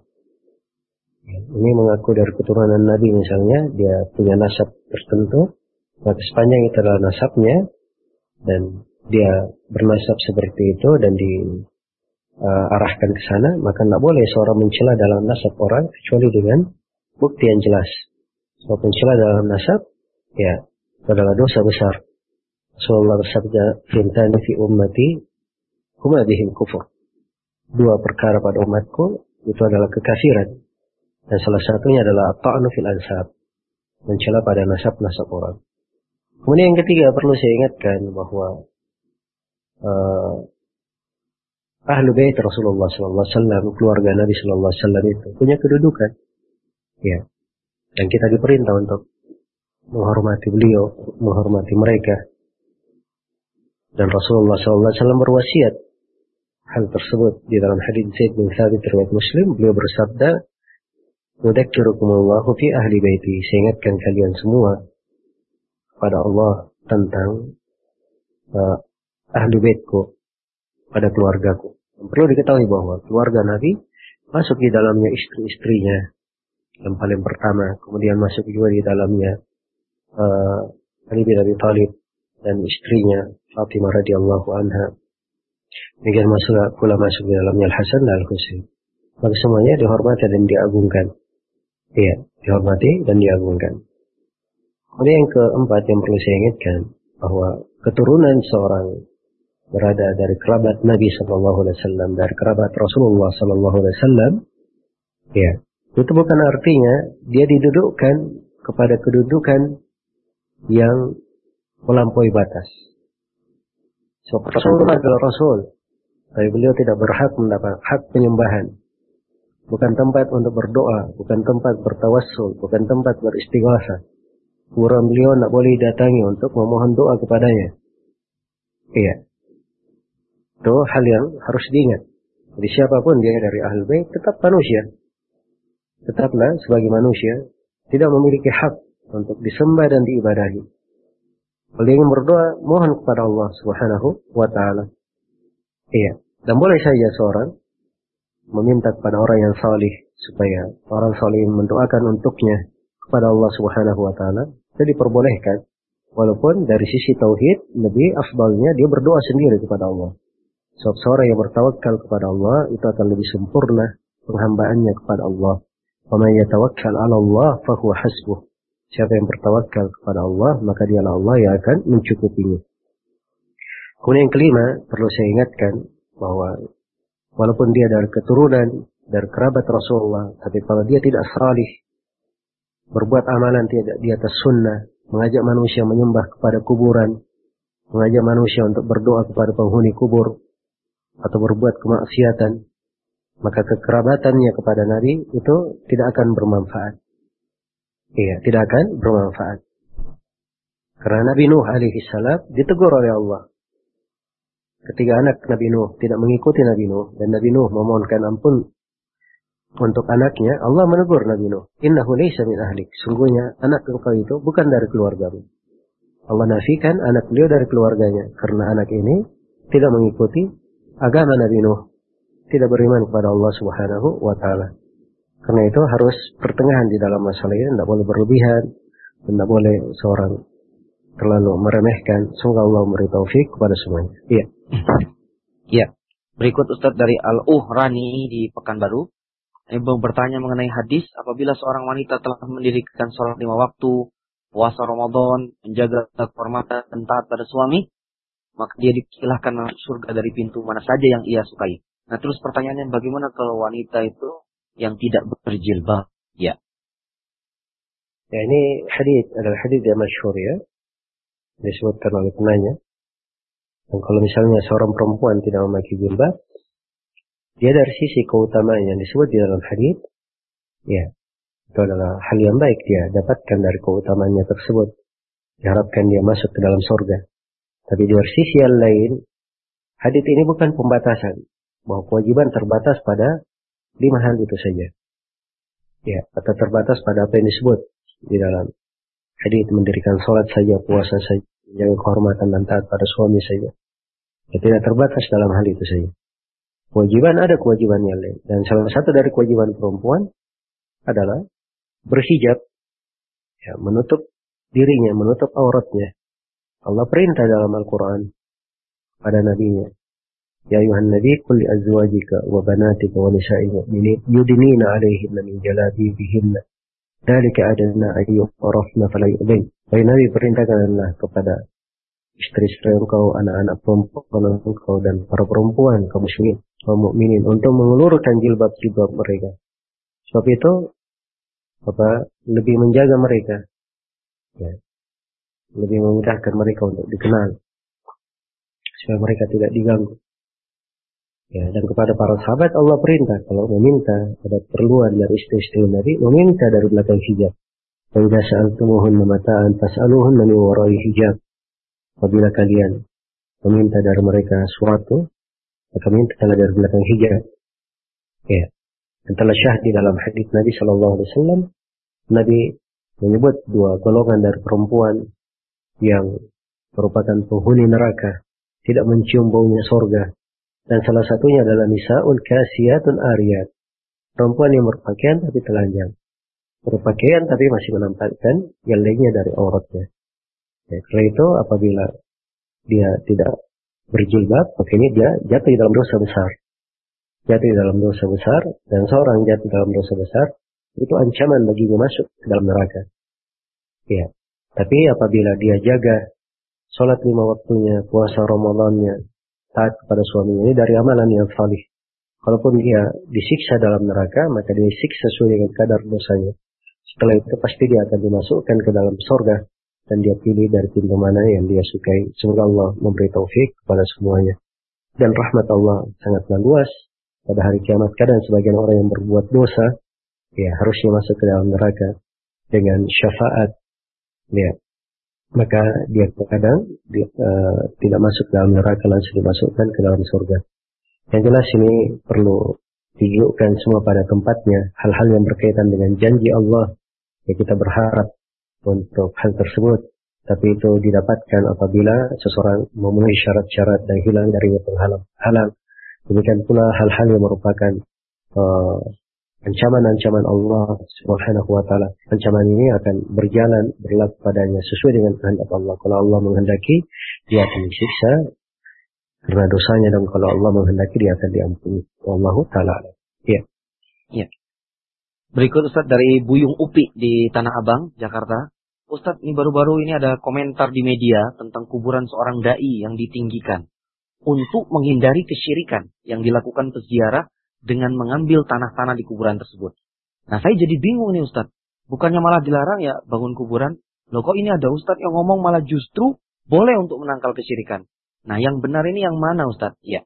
Ini mengaku dari keturunan Nabi misalnya, dia punya nasab tertentu, maka sepanjang itu adalah nasabnya, dan dia bernasab seperti itu dan diarahkan ke sana, maka tidak boleh seorang mencela dalam nasab orang kecuali dengan bukti yang jelas. Sebab mencela dalam nasab, ya, itu adalah dosa besar. Rasulullah bersabda, "Fintani fi ummati huma bihim kufur." Dua perkara pada umatku itu adalah kekafiran. Dan salah satunya adalah ta'nu fil ansab, mencela pada nasab-nasab orang. Kemudian yang ketiga perlu saya ingatkan bahwa uh, ahlu bait Rasulullah sallallahu alaihi wasallam, keluarga Nabi sallallahu alaihi wasallam itu punya kedudukan. Ya. Dan kita diperintah untuk menghormati beliau, menghormati mereka. Dan Rasulullah sallallahu alaihi wasallam berwasiat hal tersebut di dalam hadits Zaid bin Thabit riwayat Muslim. Beliau bersabda, "Udzakkirukumullahu fi ahli baiti." Saya ingatkan kalian semua pada Allah tentang uh, ahli baitku, pada keluargaku. Dan perlu diketahui bahwa keluarga Nabi masuk di dalamnya istri-istrinya yang paling pertama, kemudian masuk juga di dalamnya uh, Ali bin Abi Thalib dan istrinya Fatimah radhiyallahu anha. Demikian masuk pula masuk di dalamnya Al-Hasan dan Al-Husain. Maka semuanya dihormati dan diagungkan. Iya, dihormati dan diagungkan. Kemudian yang keempat yang perlu saya ingatkan, bahwa keturunan seorang berada dari kerabat Nabi sallallahu alaihi wasallam, dari kerabat Rasulullah sallallahu alaihi wasallam, ya, itu bukan artinya dia didudukkan kepada kedudukan yang melampaui batas. Sebab Rasulullah adalah Rasul. Tapi beliau tidak berhak mendapat hak penyembahan. Bukan tempat untuk berdoa, bukan tempat bertawassul, bukan tempat beristighatsah. Kuburan beliau tidak boleh datangi untuk memohon doa kepadanya. Iya. Itu hal yang harus diingat. Jadi siapapun dia dari Ahlul Bait tetap manusia. Tetaplah sebagai manusia tidak memiliki hak untuk disembah dan diibadahi. Kalau ingin berdoa, mohon kepada Allah Subhanahu wa taala. Iya. Dan boleh saja seorang meminta kepada orang yang salih supaya orang salih mendoakan untuknya kepada Allah Subhanahu wa taala. Itu diperbolehkan. Walaupun dari sisi tauhid lebih afdalnya dia berdoa sendiri kepada Allah. Sebab seorang yang bertawakal kepada Allah itu akan lebih sempurna penghambaannya kepada Allah. Wa man yatawakkal 'ala Allah fa huwa hasbuh. Siapa yang bertawakal kepada Allah, maka dialah Allah yang akan mencukupinya. Kemudian yang kelima, perlu saya ingatkan bahwa walaupun dia dari keturunan, dari kerabat Rasulullah, tapi kalau dia tidak salih, berbuat amalan tidak di atas sunnah, mengajak manusia menyembah kepada kuburan, mengajak manusia untuk berdoa kepada penghuni kubur, atau berbuat kemaksiatan, maka kekerabatannya kepada Nabi itu tidak akan bermanfaat. Iya, tidak akan bermanfaat. Karena Nabi Nuh alaihi salam ditegur oleh Allah. Ketika anak Nabi Nuh tidak mengikuti Nabi Nuh, dan Nabi Nuh memohonkan ampun untuk anaknya, Allah menegur Nabi Nuh. Innahu laysa min ahlik. Sungguhnya anak engkau itu bukan dari keluargamu. Allah nafikan anak beliau dari keluarganya. Karena anak ini tidak mengikuti agama Nabi Nuh, tidak beriman kepada Allah Subhanahu wa taala. Karena itu harus pertengahan di dalam masalah ini, tidak boleh berlebihan, tidak boleh seorang terlalu meremehkan. Semoga Allah memberi taufik kepada semuanya. Iya. Iya. Berikut Ustadz dari Al-Uhrani di Pekanbaru. Ini bertanya mengenai hadis, apabila seorang wanita telah mendirikan sholat lima waktu, puasa Ramadan, menjaga kehormatan dan taat pada suami, maka dia disilahkan masuk surga dari pintu mana saja yang ia sukai. Nah terus pertanyaannya, bagaimana kalau wanita itu yang tidak berjilbab? Ya. Ya, ini hadis adalah hadis yang masyhur ya, disebutkan oleh penanya. Dan kalau misalnya seorang perempuan tidak memakai jilbab, dia dari sisi keutamaan yang disebut di dalam hadis, ya, itu adalah hal yang baik dia dapatkan dari keutamaannya tersebut. Diharapkan dia masuk ke dalam surga. Tapi dari sisi yang lain, hadis ini bukan pembatasan, bahwa kewajiban terbatas pada lima hal itu saja. Ya, atau terbatas pada apa yang disebut di dalam hadis, mendirikan sholat saja, puasa saja, menjaga kehormatan dan taat pada suami saja. Ya, tidak terbatas dalam hal itu saja. Kewajiban ada kewajiban yang lain. Dan salah satu dari kewajiban perempuan adalah berhijab, ya, menutup dirinya, menutup auratnya. Allah perintah dalam Al-Quran pada nabinya, ya ayuhan nabi qul li azwajika wa banatika wa nisa'il mu'minin yudnina 'alaihinna min jalabibihinna dzalika adna ayyuqrafna fala yu'din. Wahai Nabi, perintahkanlah kepada istri-istri engkau, anak-anak perempuan engkau, dan para perempuan kaum muslimin, kaum mukminin untuk mengulurkan jilbab-jilbab mereka. Sebab itu apa lebih menjaga mereka, ya, lebih memudahkan mereka untuk dikenal, supaya mereka tidak diganggu. Ya, dan kepada para sahabat Allah perintah kalau meminta ada perluan dari istri-istri Nabi, meminta dari belakang hijab. Wa idza sa'altumuhunna mata'an fas'aluhunna min wara'i hijab. Apabila kalian meminta dari mereka sesuatu, maka mintalah dari belakang hijab. Ya. Dan telah syahid di dalam hadis Nabi sallallahu alaihi wasallam, Nabi menyebut dua golongan dari perempuan yang merupakan penghuni neraka, tidak mencium baunya surga. Dan salah satunya adalah nisa'ul kasiyatun ariyat, perempuan yang berpakaian tapi telanjang, berpakaian tapi masih menampakkan yang lainnya dari auratnya. Ya, karena itu apabila dia tidak berjilbab, maka ini dia jatuh dalam dosa besar. Jatuh dalam dosa besar, dan seorang jatuh dalam dosa besar itu ancaman baginya masuk ke dalam neraka. Ya, tapi apabila dia jaga sholat lima waktunya, puasa Ramadannya, taat kepada suaminya, ini dari amalan yang salih. Kalaupun dia disiksa dalam neraka, maka dia disiksa sesuai dengan kadar dosanya. Setelah itu pasti dia akan dimasukkan ke dalam surga dan dia pilih dari pintu mana yang dia sukai. Semoga Allah memberi taufik kepada semuanya. Dan rahmat Allah sangatlah luas. Pada hari kiamat kadang sebagian orang yang berbuat dosa, ya harusnya masuk ke dalam neraka dengan syafaat, ya maka dia kadang dia, uh, tidak masuk dalam neraka, langsung dimasukkan ke dalam surga. Yang jelas ini perlu didudukkan semua pada tempatnya. Hal-hal yang berkaitan dengan janji Allah, ya kita berharap untuk hal tersebut, tapi itu didapatkan apabila seseorang memenuhi syarat-syarat dan hilang dari penghalang-halang. Demikian pula hal-hal yang merupakan uh, ancaman-ancaman Allah Subhanahu wa taala. Ancaman ini akan berjalan berlaku padanya sesuai dengan kehendak Allah. Kalau Allah menghendaki, dia akan disiksa karena dosanya, dan kalau Allah menghendaki, dia akan diampuni. Wallahu taala. Ya. Ya. Berikut Ustaz dari Buyung Upi di Tanah Abang, Jakarta. Ustaz, ini baru-baru ini ada komentar di media tentang kuburan seorang dai yang ditinggikan untuk menghindari kesyirikan yang dilakukan peziarah dengan mengambil tanah-tanah di kuburan tersebut. Nah, saya jadi bingung nih Ustaz. Bukannya malah dilarang ya bangun kuburan? Loh kok ini ada Ustaz yang ngomong malah justru boleh untuk menangkal kesyirikan. Nah, yang benar ini yang mana Ustaz? Ya.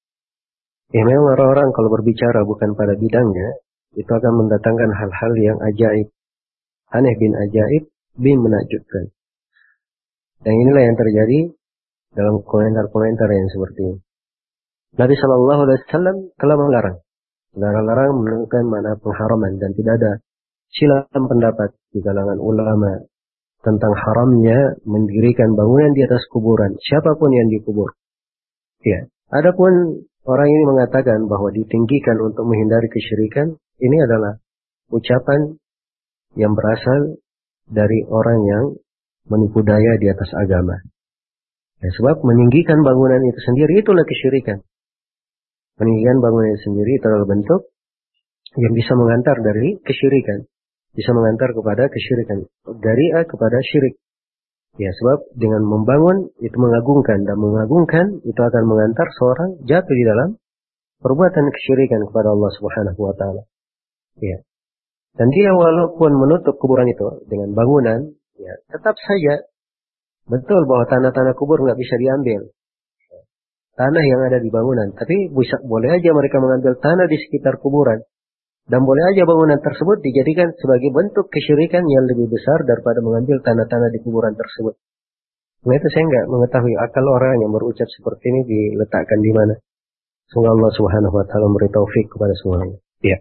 Ya memang orang-orang kalau berbicara bukan pada bidangnya, itu akan mendatangkan hal-hal yang ajaib. Aneh bin ajaib bin menakjubkan. Dan inilah yang terjadi dalam komentar-komentar yang seperti ini. Nabi Shallallahu Alaihi Wasallam telah melarang, melarang menunjukkan mana pengharaman, dan tidak ada silang pendapat di kalangan ulama tentang haramnya mendirikan bangunan di atas kuburan siapapun yang dikubur. Ya, adapun orang ini mengatakan bahwa ditinggikan untuk menghindari kesyirikan, ini adalah ucapan yang berasal dari orang yang menipu daya di atas agama. Ya, sebab meninggikan bangunan itu sendiri itulah kesyirikan. Meninggikan bangunan itu sendiri itu adalah bentuk yang bisa mengantar dari kesyirikan. Bisa mengantar kepada kesyirikan. Dari A kepada syirik. Ya, sebab dengan membangun itu mengagungkan. Dan mengagungkan itu akan mengantar seorang jatuh di dalam perbuatan kesyirikan kepada Allah Subhanahu wa taala. Ya. Dan dia walaupun menutup kuburan itu dengan bangunan, ya, tetap saja betul bahwa tanah-tanah kubur nggak bisa diambil. Tanah yang ada di bangunan. Tapi bisa, boleh aja mereka mengambil tanah di sekitar kuburan. Dan boleh aja bangunan tersebut dijadikan sebagai bentuk kesyirikan yang lebih besar daripada mengambil tanah-tanah di kuburan tersebut. Nah, itu saya nggak mengetahui akal orang yang berucap seperti ini diletakkan di mana. Semoga Allah Subhanahu wa taala memberi taufik kepada semuanya. Iya.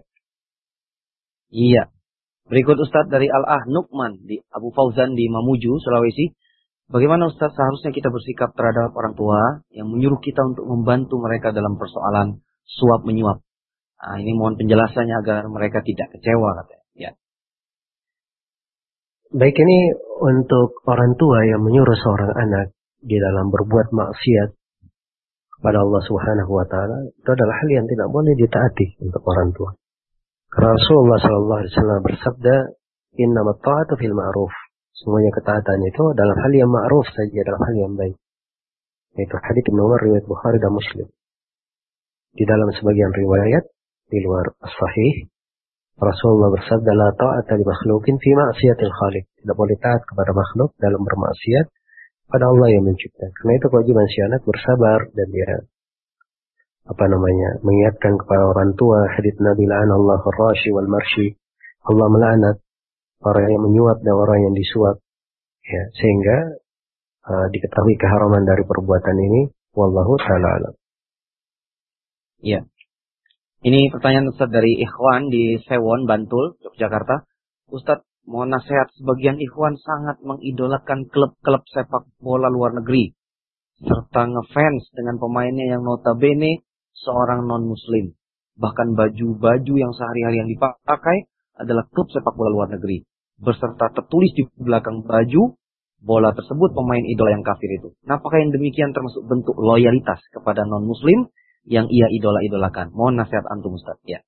Iya. Berikut Ustadz dari Al-Ah Nukman di Abu Fauzan di Mamuju, Sulawesi. Bagaimana Ustadz seharusnya kita bersikap terhadap orang tua yang menyuruh kita untuk membantu mereka dalam persoalan suap menyuap? Nah, ini mohon penjelasannya agar mereka tidak kecewa katanya. Ya. Baik, ini untuk orang tua yang menyuruh seorang anak di dalam berbuat maksiat kepada Allah Subhanahu wa taala, itu adalah hal yang tidak boleh ditaati untuk orang tua. Karena Rasulullah sallallahu alaihi wasallam bersabda, "Innamat ta'atu fil ma'ruf." Semuanya ketaatan itu dalam hal yang ma'ruf saja, dalam hal yang baik. Itu hadits Ibnu Umar riwayat Bukhari dan Muslim. Di dalam sebagian riwayat di luar as-sahih, Rasulullah bersabda, "La ta'ata li makhluqin fi ma'siyatil khaliq." Tidak boleh taat kepada makhluk dalam bermaksiat pada Allah yang mencipta. Karena itu kewajiban si anak bersabar dan dia apa namanya mengingatkan kepada orang tua hadits Nabi, "La'anallahu ar-rashi wal marshi." Allah melaknat orang yang menyuap dan orang yang disuap. Ya, sehingga uh, diketahui keharaman dari perbuatan ini. Wallahu ta'ala alam. Ya. Ini pertanyaan Ustadz dari Ikhwan di Sewon, Bantul, Yogyakarta. Ustadz, mohon nasihat, sebagian Ikhwan sangat mengidolakan klub-klub sepak bola luar negeri, serta ngefans dengan pemainnya yang notabene seorang non-muslim. Bahkan baju-baju yang sehari-hari yang dipakai adalah klub sepak bola luar negeri. Beserta tertulis di belakang baju bola tersebut pemain idola yang kafir itu. Nah, apakah yang demikian termasuk bentuk loyalitas kepada non-muslim yang ia idola-idolakan? Mohon nasihat antum Ustaz. Ya.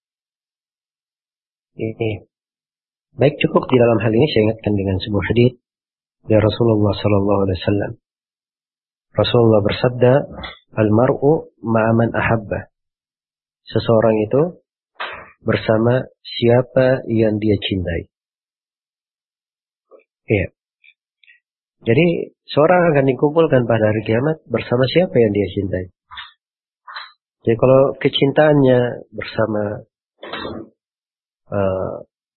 Ini baik, cukup di dalam hal ini saya ingatkan dengan sebuah hadits dari Rasulullah sallallahu alaihi wasallam. Rasulullah bersabda, "Al-mar'u ma'a man ahabba." Seseorang itu bersama siapa yang dia cintai. Ya. Jadi seorang akan dikumpulkan pada hari kiamat bersama siapa yang dia cintai. Jadi kalau kecintaannya bersama uh,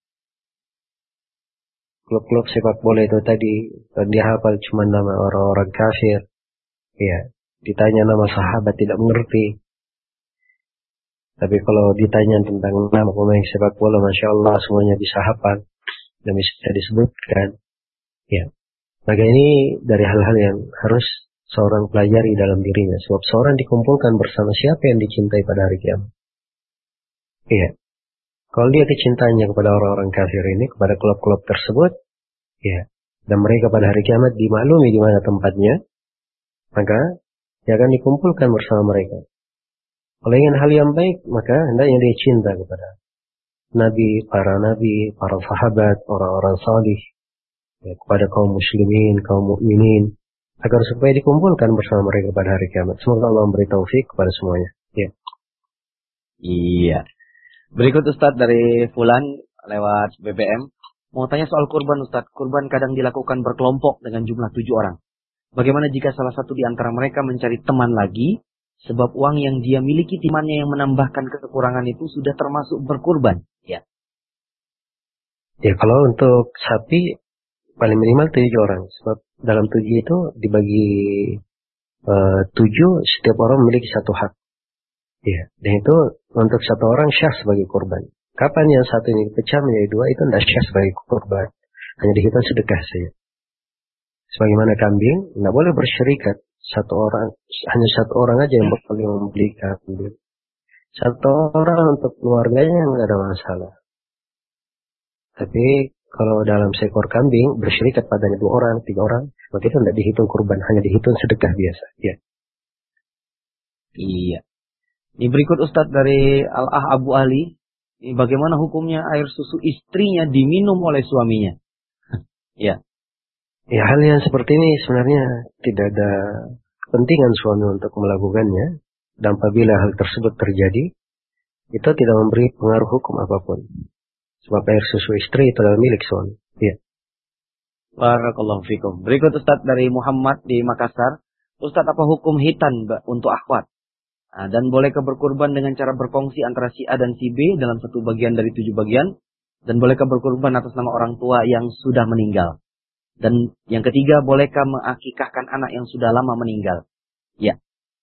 klub-klub sepak bola itu tadi, dia hafal cuma nama orang-orang kafir, ya, ditanya nama sahabat tidak mengerti. Tapi kalau ditanya tentang nama pemain sepak bola, masya Allah semuanya bisa hafal dan bisa disebutkan, ya. Maka ini dari hal-hal yang harus seorang pelajari dalam dirinya. Sebab seorang dikumpulkan bersama siapa yang dicintai pada hari kiamat. Iya. Kalau dia kecintaannya kepada orang-orang kafir ini, kepada klub-klub tersebut, ya, dan mereka pada hari kiamat dimaklumi di mana tempatnya, maka dia akan dikumpulkan bersama mereka. Kalau ingin hal yang baik, maka hendaknya dia cinta kepada Nabi, para Nabi, para sahabat, orang-orang salih, ya, kepada kaum muslimin, kaum mukminin, agar supaya dikumpulkan bersama mereka pada hari kiamat. Semoga Allah memberi taufik kepada semuanya. Ya. Iya. Berikut Ustadz dari Fulan lewat B B M. Mau tanya soal kurban Ustadz. Kurban kadang dilakukan berkelompok dengan jumlah tujuh orang. Bagaimana jika salah satu di antara mereka mencari teman lagi, sebab uang yang dia miliki temannya yang menambahkan kekurangan itu sudah termasuk berkurban? Ya. Ya, kalau untuk sapi paling minimal tujuh orang. Sebab dalam tujuh itu dibagi uh, tujuh, setiap orang memiliki satu hak. Ya, dan itu untuk satu orang syah sebagai kurban. Kapan yang satu ini pecah menjadi dua, itu tidak syah sebagai kurban. Hanya dihitung sedekah saja. Sebagaimana kambing, tidak boleh bersyarikat. Satu orang, hanya satu orang aja yang boleh membeli kambing. Satu orang untuk keluarganya tidak ada masalah. Tapi kalau dalam seekor kambing bersyarikat padanya dua orang, tiga orang, maka itu tidak dihitung kurban, hanya dihitung sedekah biasa. Ya. Iya. Ini berikut Ustadz dari Al-Ah Abu Ali. Ini bagaimana hukumnya air susu istrinya diminum oleh suaminya? Ya. Ya, hal yang seperti ini sebenarnya tidak ada kepentingan suami untuk melakukannya. Dan apabila hal tersebut terjadi, itu tidak memberi pengaruh hukum apapun. Sebab air susu istri itu adalah milik suami. Ya. Barakallahu fikum. Berikut Ustadz dari Muhammad di Makassar. Ustadz, apa hukum hitan untuk akhwat? Nah, dan bolehkah berkurban dengan cara berkongsi antara si A dan si B dalam satu bagian dari tujuh bagian? Dan bolehkah berkurban atas nama orang tua yang sudah meninggal? Dan yang ketiga, bolehkah mengakikahkan anak yang sudah lama meninggal? Ya.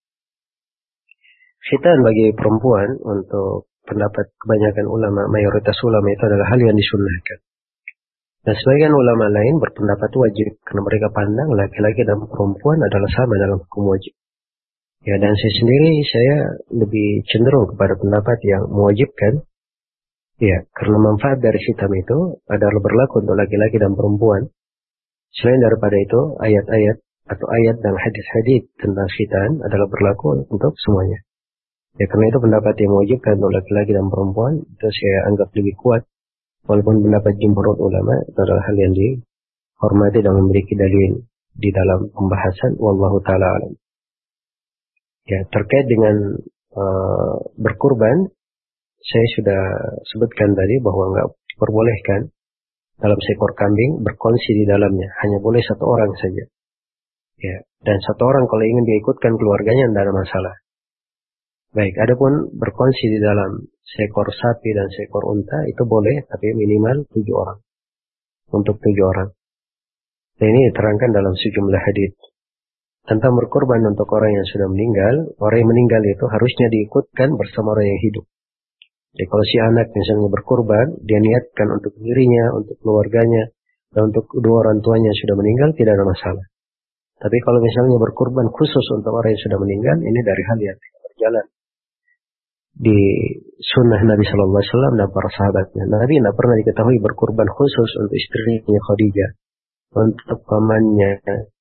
Khitan bagi perempuan untuk pendapat kebanyakan ulama, mayoritas ulama itu adalah hal yang disunnahkan. Dan sebagian ulama lain berpendapat wajib, karena mereka pandang laki-laki dan perempuan adalah sama dalam hukum wajib. Ya, dan saya sendiri, saya lebih cenderung kepada pendapat yang mewajibkan. Ya, karena manfaat dari khitam itu adalah berlaku untuk laki-laki dan perempuan. Selain daripada itu, ayat-ayat atau ayat dan hadis-hadis tentang khitan adalah berlaku untuk semuanya. Ya, karena itu pendapat yang mewajibkan untuk laki-laki dan perempuan, itu saya anggap lebih kuat. Walaupun pendapat jumhur ulama itu adalah hal yang dihormati dan memiliki dalil di dalam pembahasan. Wallahu ta'ala alam. Ya, terkait dengan uh, berkurban, saya sudah sebutkan tadi bahwa enggak diperbolehkan dalam seekor kambing berkongsi di dalamnya. Hanya boleh satu orang saja. Ya, dan satu orang kalau ingin diikutkan keluarganya tidak ada masalah. Baik, adapun berkongsi di dalam seekor sapi dan seekor unta itu boleh, tapi minimal tujuh orang. Untuk tujuh orang. Dan ini diterangkan dalam sejumlah hadits. Tentang berkorban untuk orang yang sudah meninggal, orang yang meninggal itu harusnya diikutkan bersama orang yang hidup. Jadi kalau si anak misalnya berkorban, dia niatkan untuk dirinya, untuk keluarganya, dan untuk kedua orang tuanya yang sudah meninggal, tidak ada masalah. Tapi kalau misalnya berkorban khusus untuk orang yang sudah meninggal, ini dari hal yang tidak berjalan di sunnah Nabi Sallallahu Alaihi Wasallam dan para sahabatnya. Nabi tidak pernah diketahui berkorban khusus untuk istrinya Khadijah, untuk pamannya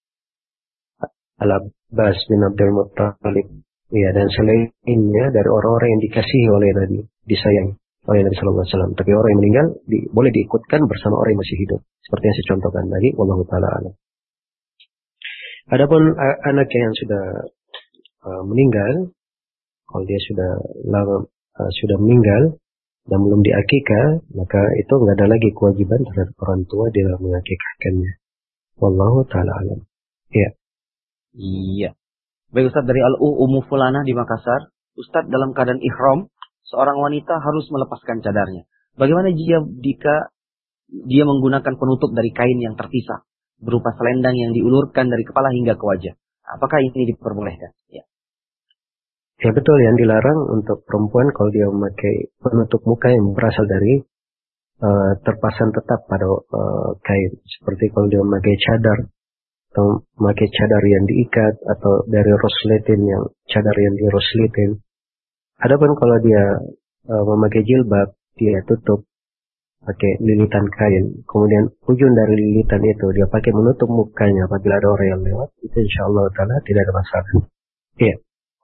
Al-Abbas bin Abdul Muttalib, ya, dan selainnya dari orang-orang yang dikasihi oleh Nabi, disayangi oleh Nabi Sallallahu Alaihi Wasallam. Tapi orang yang meninggal di, boleh diikutkan bersama orang yang masih hidup, seperti yang saya contohkan tadi. Wallahu ta'ala alam. Adapun anak yang sudah uh, meninggal, kalau dia sudah lama uh, sudah meninggal dan belum diakikah, maka itu nggak ada lagi kewajiban terhadap orang tua di dalam mengakikahkannya. Wallahu ta'ala alam. Iya. Iya. Baik Ustaz, dari Al-U Ummu Fulanah di Makassar. Ustaz, dalam keadaan ihram, seorang wanita harus melepaskan cadarnya. Bagaimana jika, jika dia menggunakan penutup dari kain yang terpisah, berupa selendang yang diulurkan dari kepala hingga ke wajah? Apakah ini diperbolehkan? Ya. Ya betul, yang dilarang untuk perempuan kalau dia memakai penutup muka yang berasal dari uh, terpasang tetap pada uh, kain. Seperti kalau dia memakai cadar, atau memakai cadar yang diikat, atau dari rosletin yang cadar yang di rosletin. Adapun kalau dia uh, memakai jilbab, dia tutup pakai lilitan kain, kemudian ujung dari lilitan itu dia pakai menutup mukanya apabila ada orang yang lewat, itu insyaallah taala tidak ada masalah. Iya.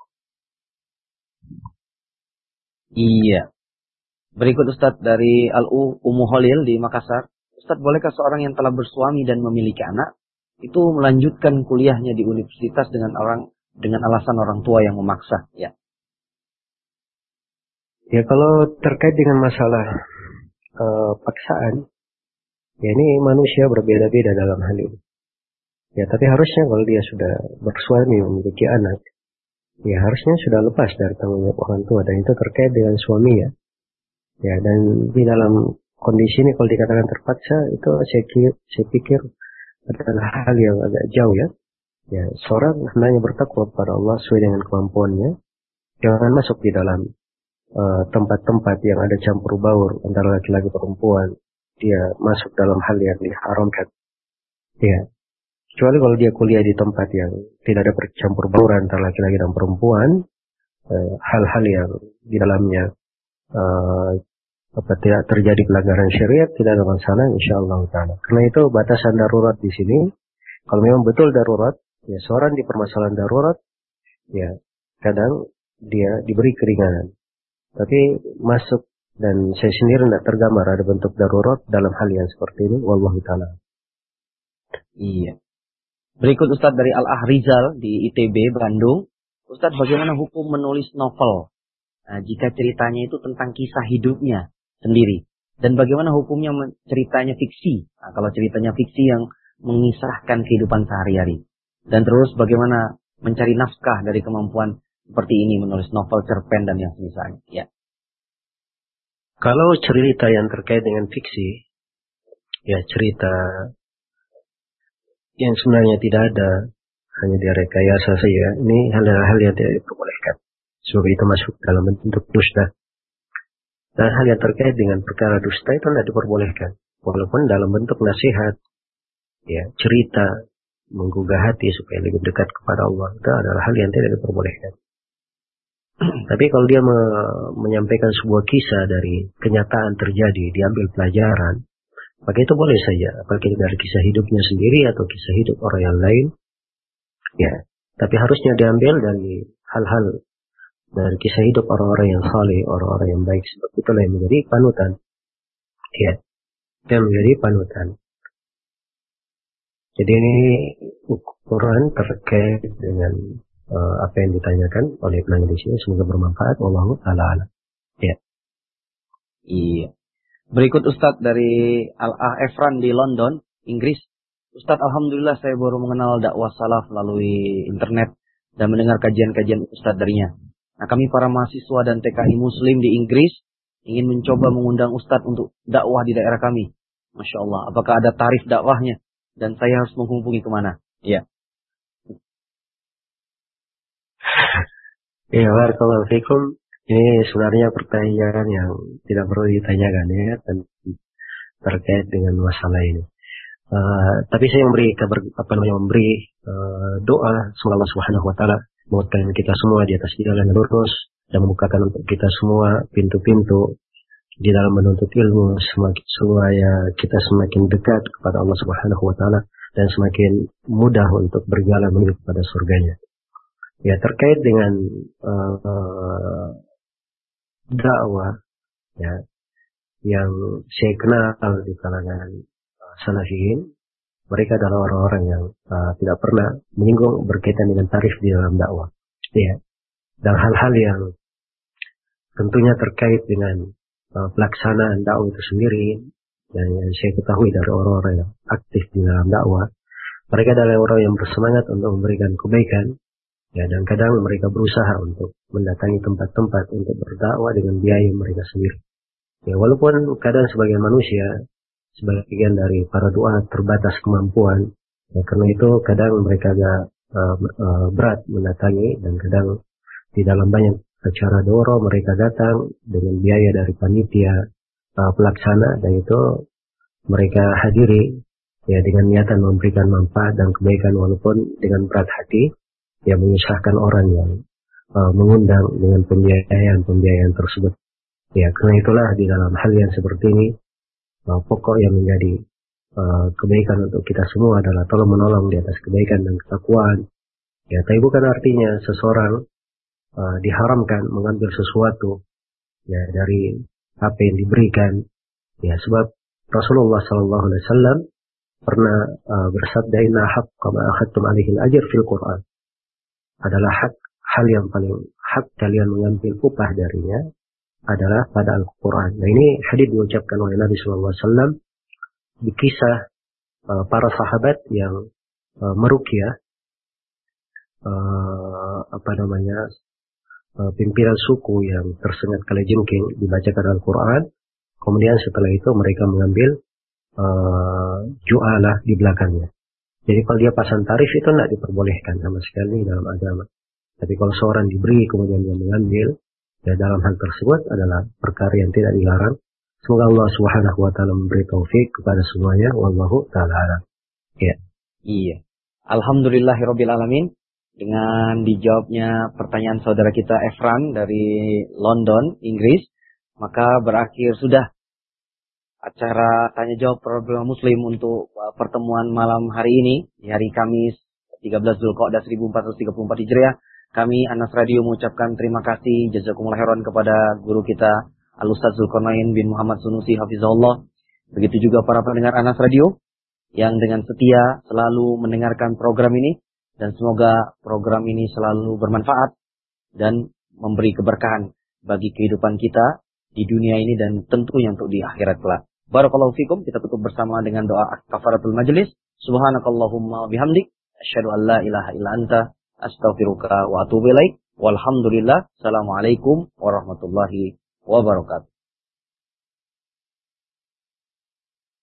Iya. Berikut Ustadz dari Al-U Ummu Khalil di Makassar. Ustadz, bolehkah seorang yang telah bersuami dan memiliki anak itu melanjutkan kuliahnya di universitas dengan orang dengan alasan orang tua yang memaksa? Ya. Ya, kalau terkait dengan masalah uh, paksaan, ya ini manusia berbeda-beda dalam hal ini. Ya, tapi harusnya kalau dia sudah bersuami memiliki anak, ya harusnya sudah lepas dari tanggung jawab orang tua, dan itu terkait dengan suami ya. Ya, dan di dalam kondisi ini kalau dikatakan terpaksa, itu saya pikir, saya pikir adalah hal yang agak jauh ya. Ya, seorang hendaknya bertakwa kepada Allah sesuai dengan kemampuannya. Jangan masuk di dalam tempat-tempat uh, yang ada campur baur antara laki-laki perempuan. Dia masuk dalam hal yang diharamkan. Ya. Kecuali kalau dia kuliah di tempat yang tidak ada percampur bauran antara laki-laki dan perempuan, uh, hal-hal yang di dalamnya uh, apa tidak terjadi pelanggaran syariat, tidak ada masalah insyaallah taala. Karena itu batasan darurat di sini, kalau memang betul darurat, ya seorang di permasalahan darurat, ya kadang dia diberi keringanan. Tapi masuk, dan saya sendiri tidak tergambar ada bentuk darurat dalam hal yang seperti ini, wallahu taala. Iya. Berikut Ustadz dari Al-Ahrizal di I T B Bandung. Ustadz, bagaimana hukum menulis novel? Nah, jika ceritanya itu tentang kisah hidupnya sendiri. Dan bagaimana hukumnya ceritanya fiksi? Nah, kalau ceritanya fiksi yang mengisahkan kehidupan sehari-hari. Dan terus bagaimana mencari nafkah dari kemampuan seperti ini, menulis novel, cerpen, dan yang semisalnya. Ya. Kalau cerita yang terkait dengan fiksi, ya cerita yang sebenarnya tidak ada, hanya direkayasa saja, ini hal-hal yang tidak diperbolehkan. Sebab itu masuk dalam bentuk dusta. Dan hal yang terkait dengan perkara dusta itu tidak diperbolehkan. Walaupun dalam bentuk nasihat, ya cerita, menggugah hati supaya lebih dekat kepada Allah, itu adalah hal yang tidak diperbolehkan. Tapi kalau dia me- menyampaikan sebuah kisah dari kenyataan terjadi, diambil pelajaran, maka itu boleh saja. Apakah dari kisah hidupnya sendiri atau kisah hidup orang yang lain. Ya, tapi harusnya diambil dari hal-hal, dari kisah hidup orang-orang yang saleh, orang-orang yang baik. Sebab itulah yang menjadi panutan. Ya, yang menjadi panutan. Jadi ini ukuran terkait dengan Uh, apa yang ditanyakan oleh penanya di sini, semoga bermanfaat. Wallahu ta'ala alam. Ya. Iya. Berikut Ustadz dari Al-Ah Efran di London, Inggris. Ustadz, alhamdulillah saya baru mengenal dakwah salaf melalui internet dan mendengar kajian-kajian Ustadz darinya. Nah, kami para mahasiswa dan T K I Muslim di Inggris ingin mencoba mengundang Ustadz untuk dakwah di daerah kami. Masya Allah. Apakah ada tarif dakwahnya? Dan saya harus menghubungi kemana? Iya. Ya, barakallahu fikum. Ini sebenarnya pertanyaan yang tidak perlu ditanyakan ya, dan terkait dengan masalah ini. Uh, tapi saya memberi kabar, apa namanya, memberi uh, doa semoga Allah Subhanahu Wa Taala menguatkan kita semua di atas jalan yang lurus dan membukakan untuk kita semua pintu-pintu di dalam menuntut ilmu, semakin supaya kita semakin dekat kepada Allah Subhanahu Wa Taala dan semakin mudah untuk berjalan menuju kepada surganya. Ya, terkait dengan uh, dakwah ya yang saya kenal di kalangan uh, salafiyin, mereka adalah orang-orang yang uh, tidak pernah menyinggung berkaitan dengan tarif di dalam dakwah. Ya, dan hal-hal yang tentunya terkait dengan uh, pelaksanaan dakwah itu sendiri, dan yang saya ketahui dari orang-orang yang aktif di dalam dakwah, Mereka adalah orang yang bersemangat untuk memberikan kebaikan, ya, dan kadang mereka berusaha untuk mendatangi tempat-tempat untuk berdakwah dengan biaya mereka sendiri. Ya, walaupun kadang sebagian manusia, sebagian dari para doa terbatas kemampuan, ya, karena itu kadang mereka agak uh, uh, berat mendatangi, dan kadang di dalam banyak acara doro mereka datang dengan biaya dari panitia uh, pelaksana, dan itu mereka hadiri, ya, dengan niatan memberikan manfaat dan kebaikan walaupun dengan berat hati, ya, menyusahkan orang yang uh, mengundang dengan pembiayaan-pembiayaan tersebut. Ya, karena itulah di dalam hal yang seperti ini, uh, pokok yang menjadi uh, kebaikan untuk kita semua adalah tolong menolong di atas kebaikan dan ketakwaan. Ya, tapi bukan artinya seseorang uh, diharamkan mengambil sesuatu, ya, dari apa yang diberikan. Ya, sebab Rasulullah Sallallahu Alaihi Wasallam pernah uh, bersabda, "Inna haqqa ma akhadtum alaihi al-ajr fil Quran." Adalah hak, hal yang paling hak kalian mengambil upah darinya adalah pada Al-Quran. Nah, ini hadits diucapkan oleh Nabi Sallallahu Alaihi Wasallam di kisah uh, para sahabat yang uh, meruqyah uh, apa namanya uh, pimpinan suku yang tersengat kalajengking dibacakan Al-Quran. Kemudian setelah itu mereka mengambil uh, ju'alah di belakangnya. Jadi kalau dia pasang tarif itu tidak diperbolehkan sama sekali dalam agama. Tapi kalau seorang diberi kemudian dia mengambil, ya, dalam hal tersebut adalah perkara yang tidak dilarang. Semoga Allah Subhanahu wa taala memberi taufik kepada semuanya. Wallahu taala alam. Ya. Iya. Alhamdulillahirabbil alamin. Dengan dijawabnya pertanyaan saudara kita Efran dari London, Inggris, maka berakhir sudah acara tanya jawab Problem Muslim untuk pertemuan malam hari ini di hari Kamis tiga belas Dzulqa'dah seribu empat ratus tiga puluh empat Hijriah. Kami Anas Radio mengucapkan terima kasih jazakumullah khairan kepada guru kita Al-Ustaz Zulkarnain bin Muhammad Sunusi hafizahullah. Begitu juga para pendengar Anas Radio yang dengan setia selalu mendengarkan program ini, dan semoga program ini selalu bermanfaat dan memberi keberkahan bagi kehidupan kita di dunia ini dan tentunya untuk di akhirat kelak. Barakallahu fikum. Kita tutup bersama dengan doa kafaratul majlis. Subhanakallahumma bihamdik asyhadu an la ilaha illa anta astaghfiruka wa atubu ilaik. Walhamdulillah. Assalamualaikum warahmatullahi wabarakatuh.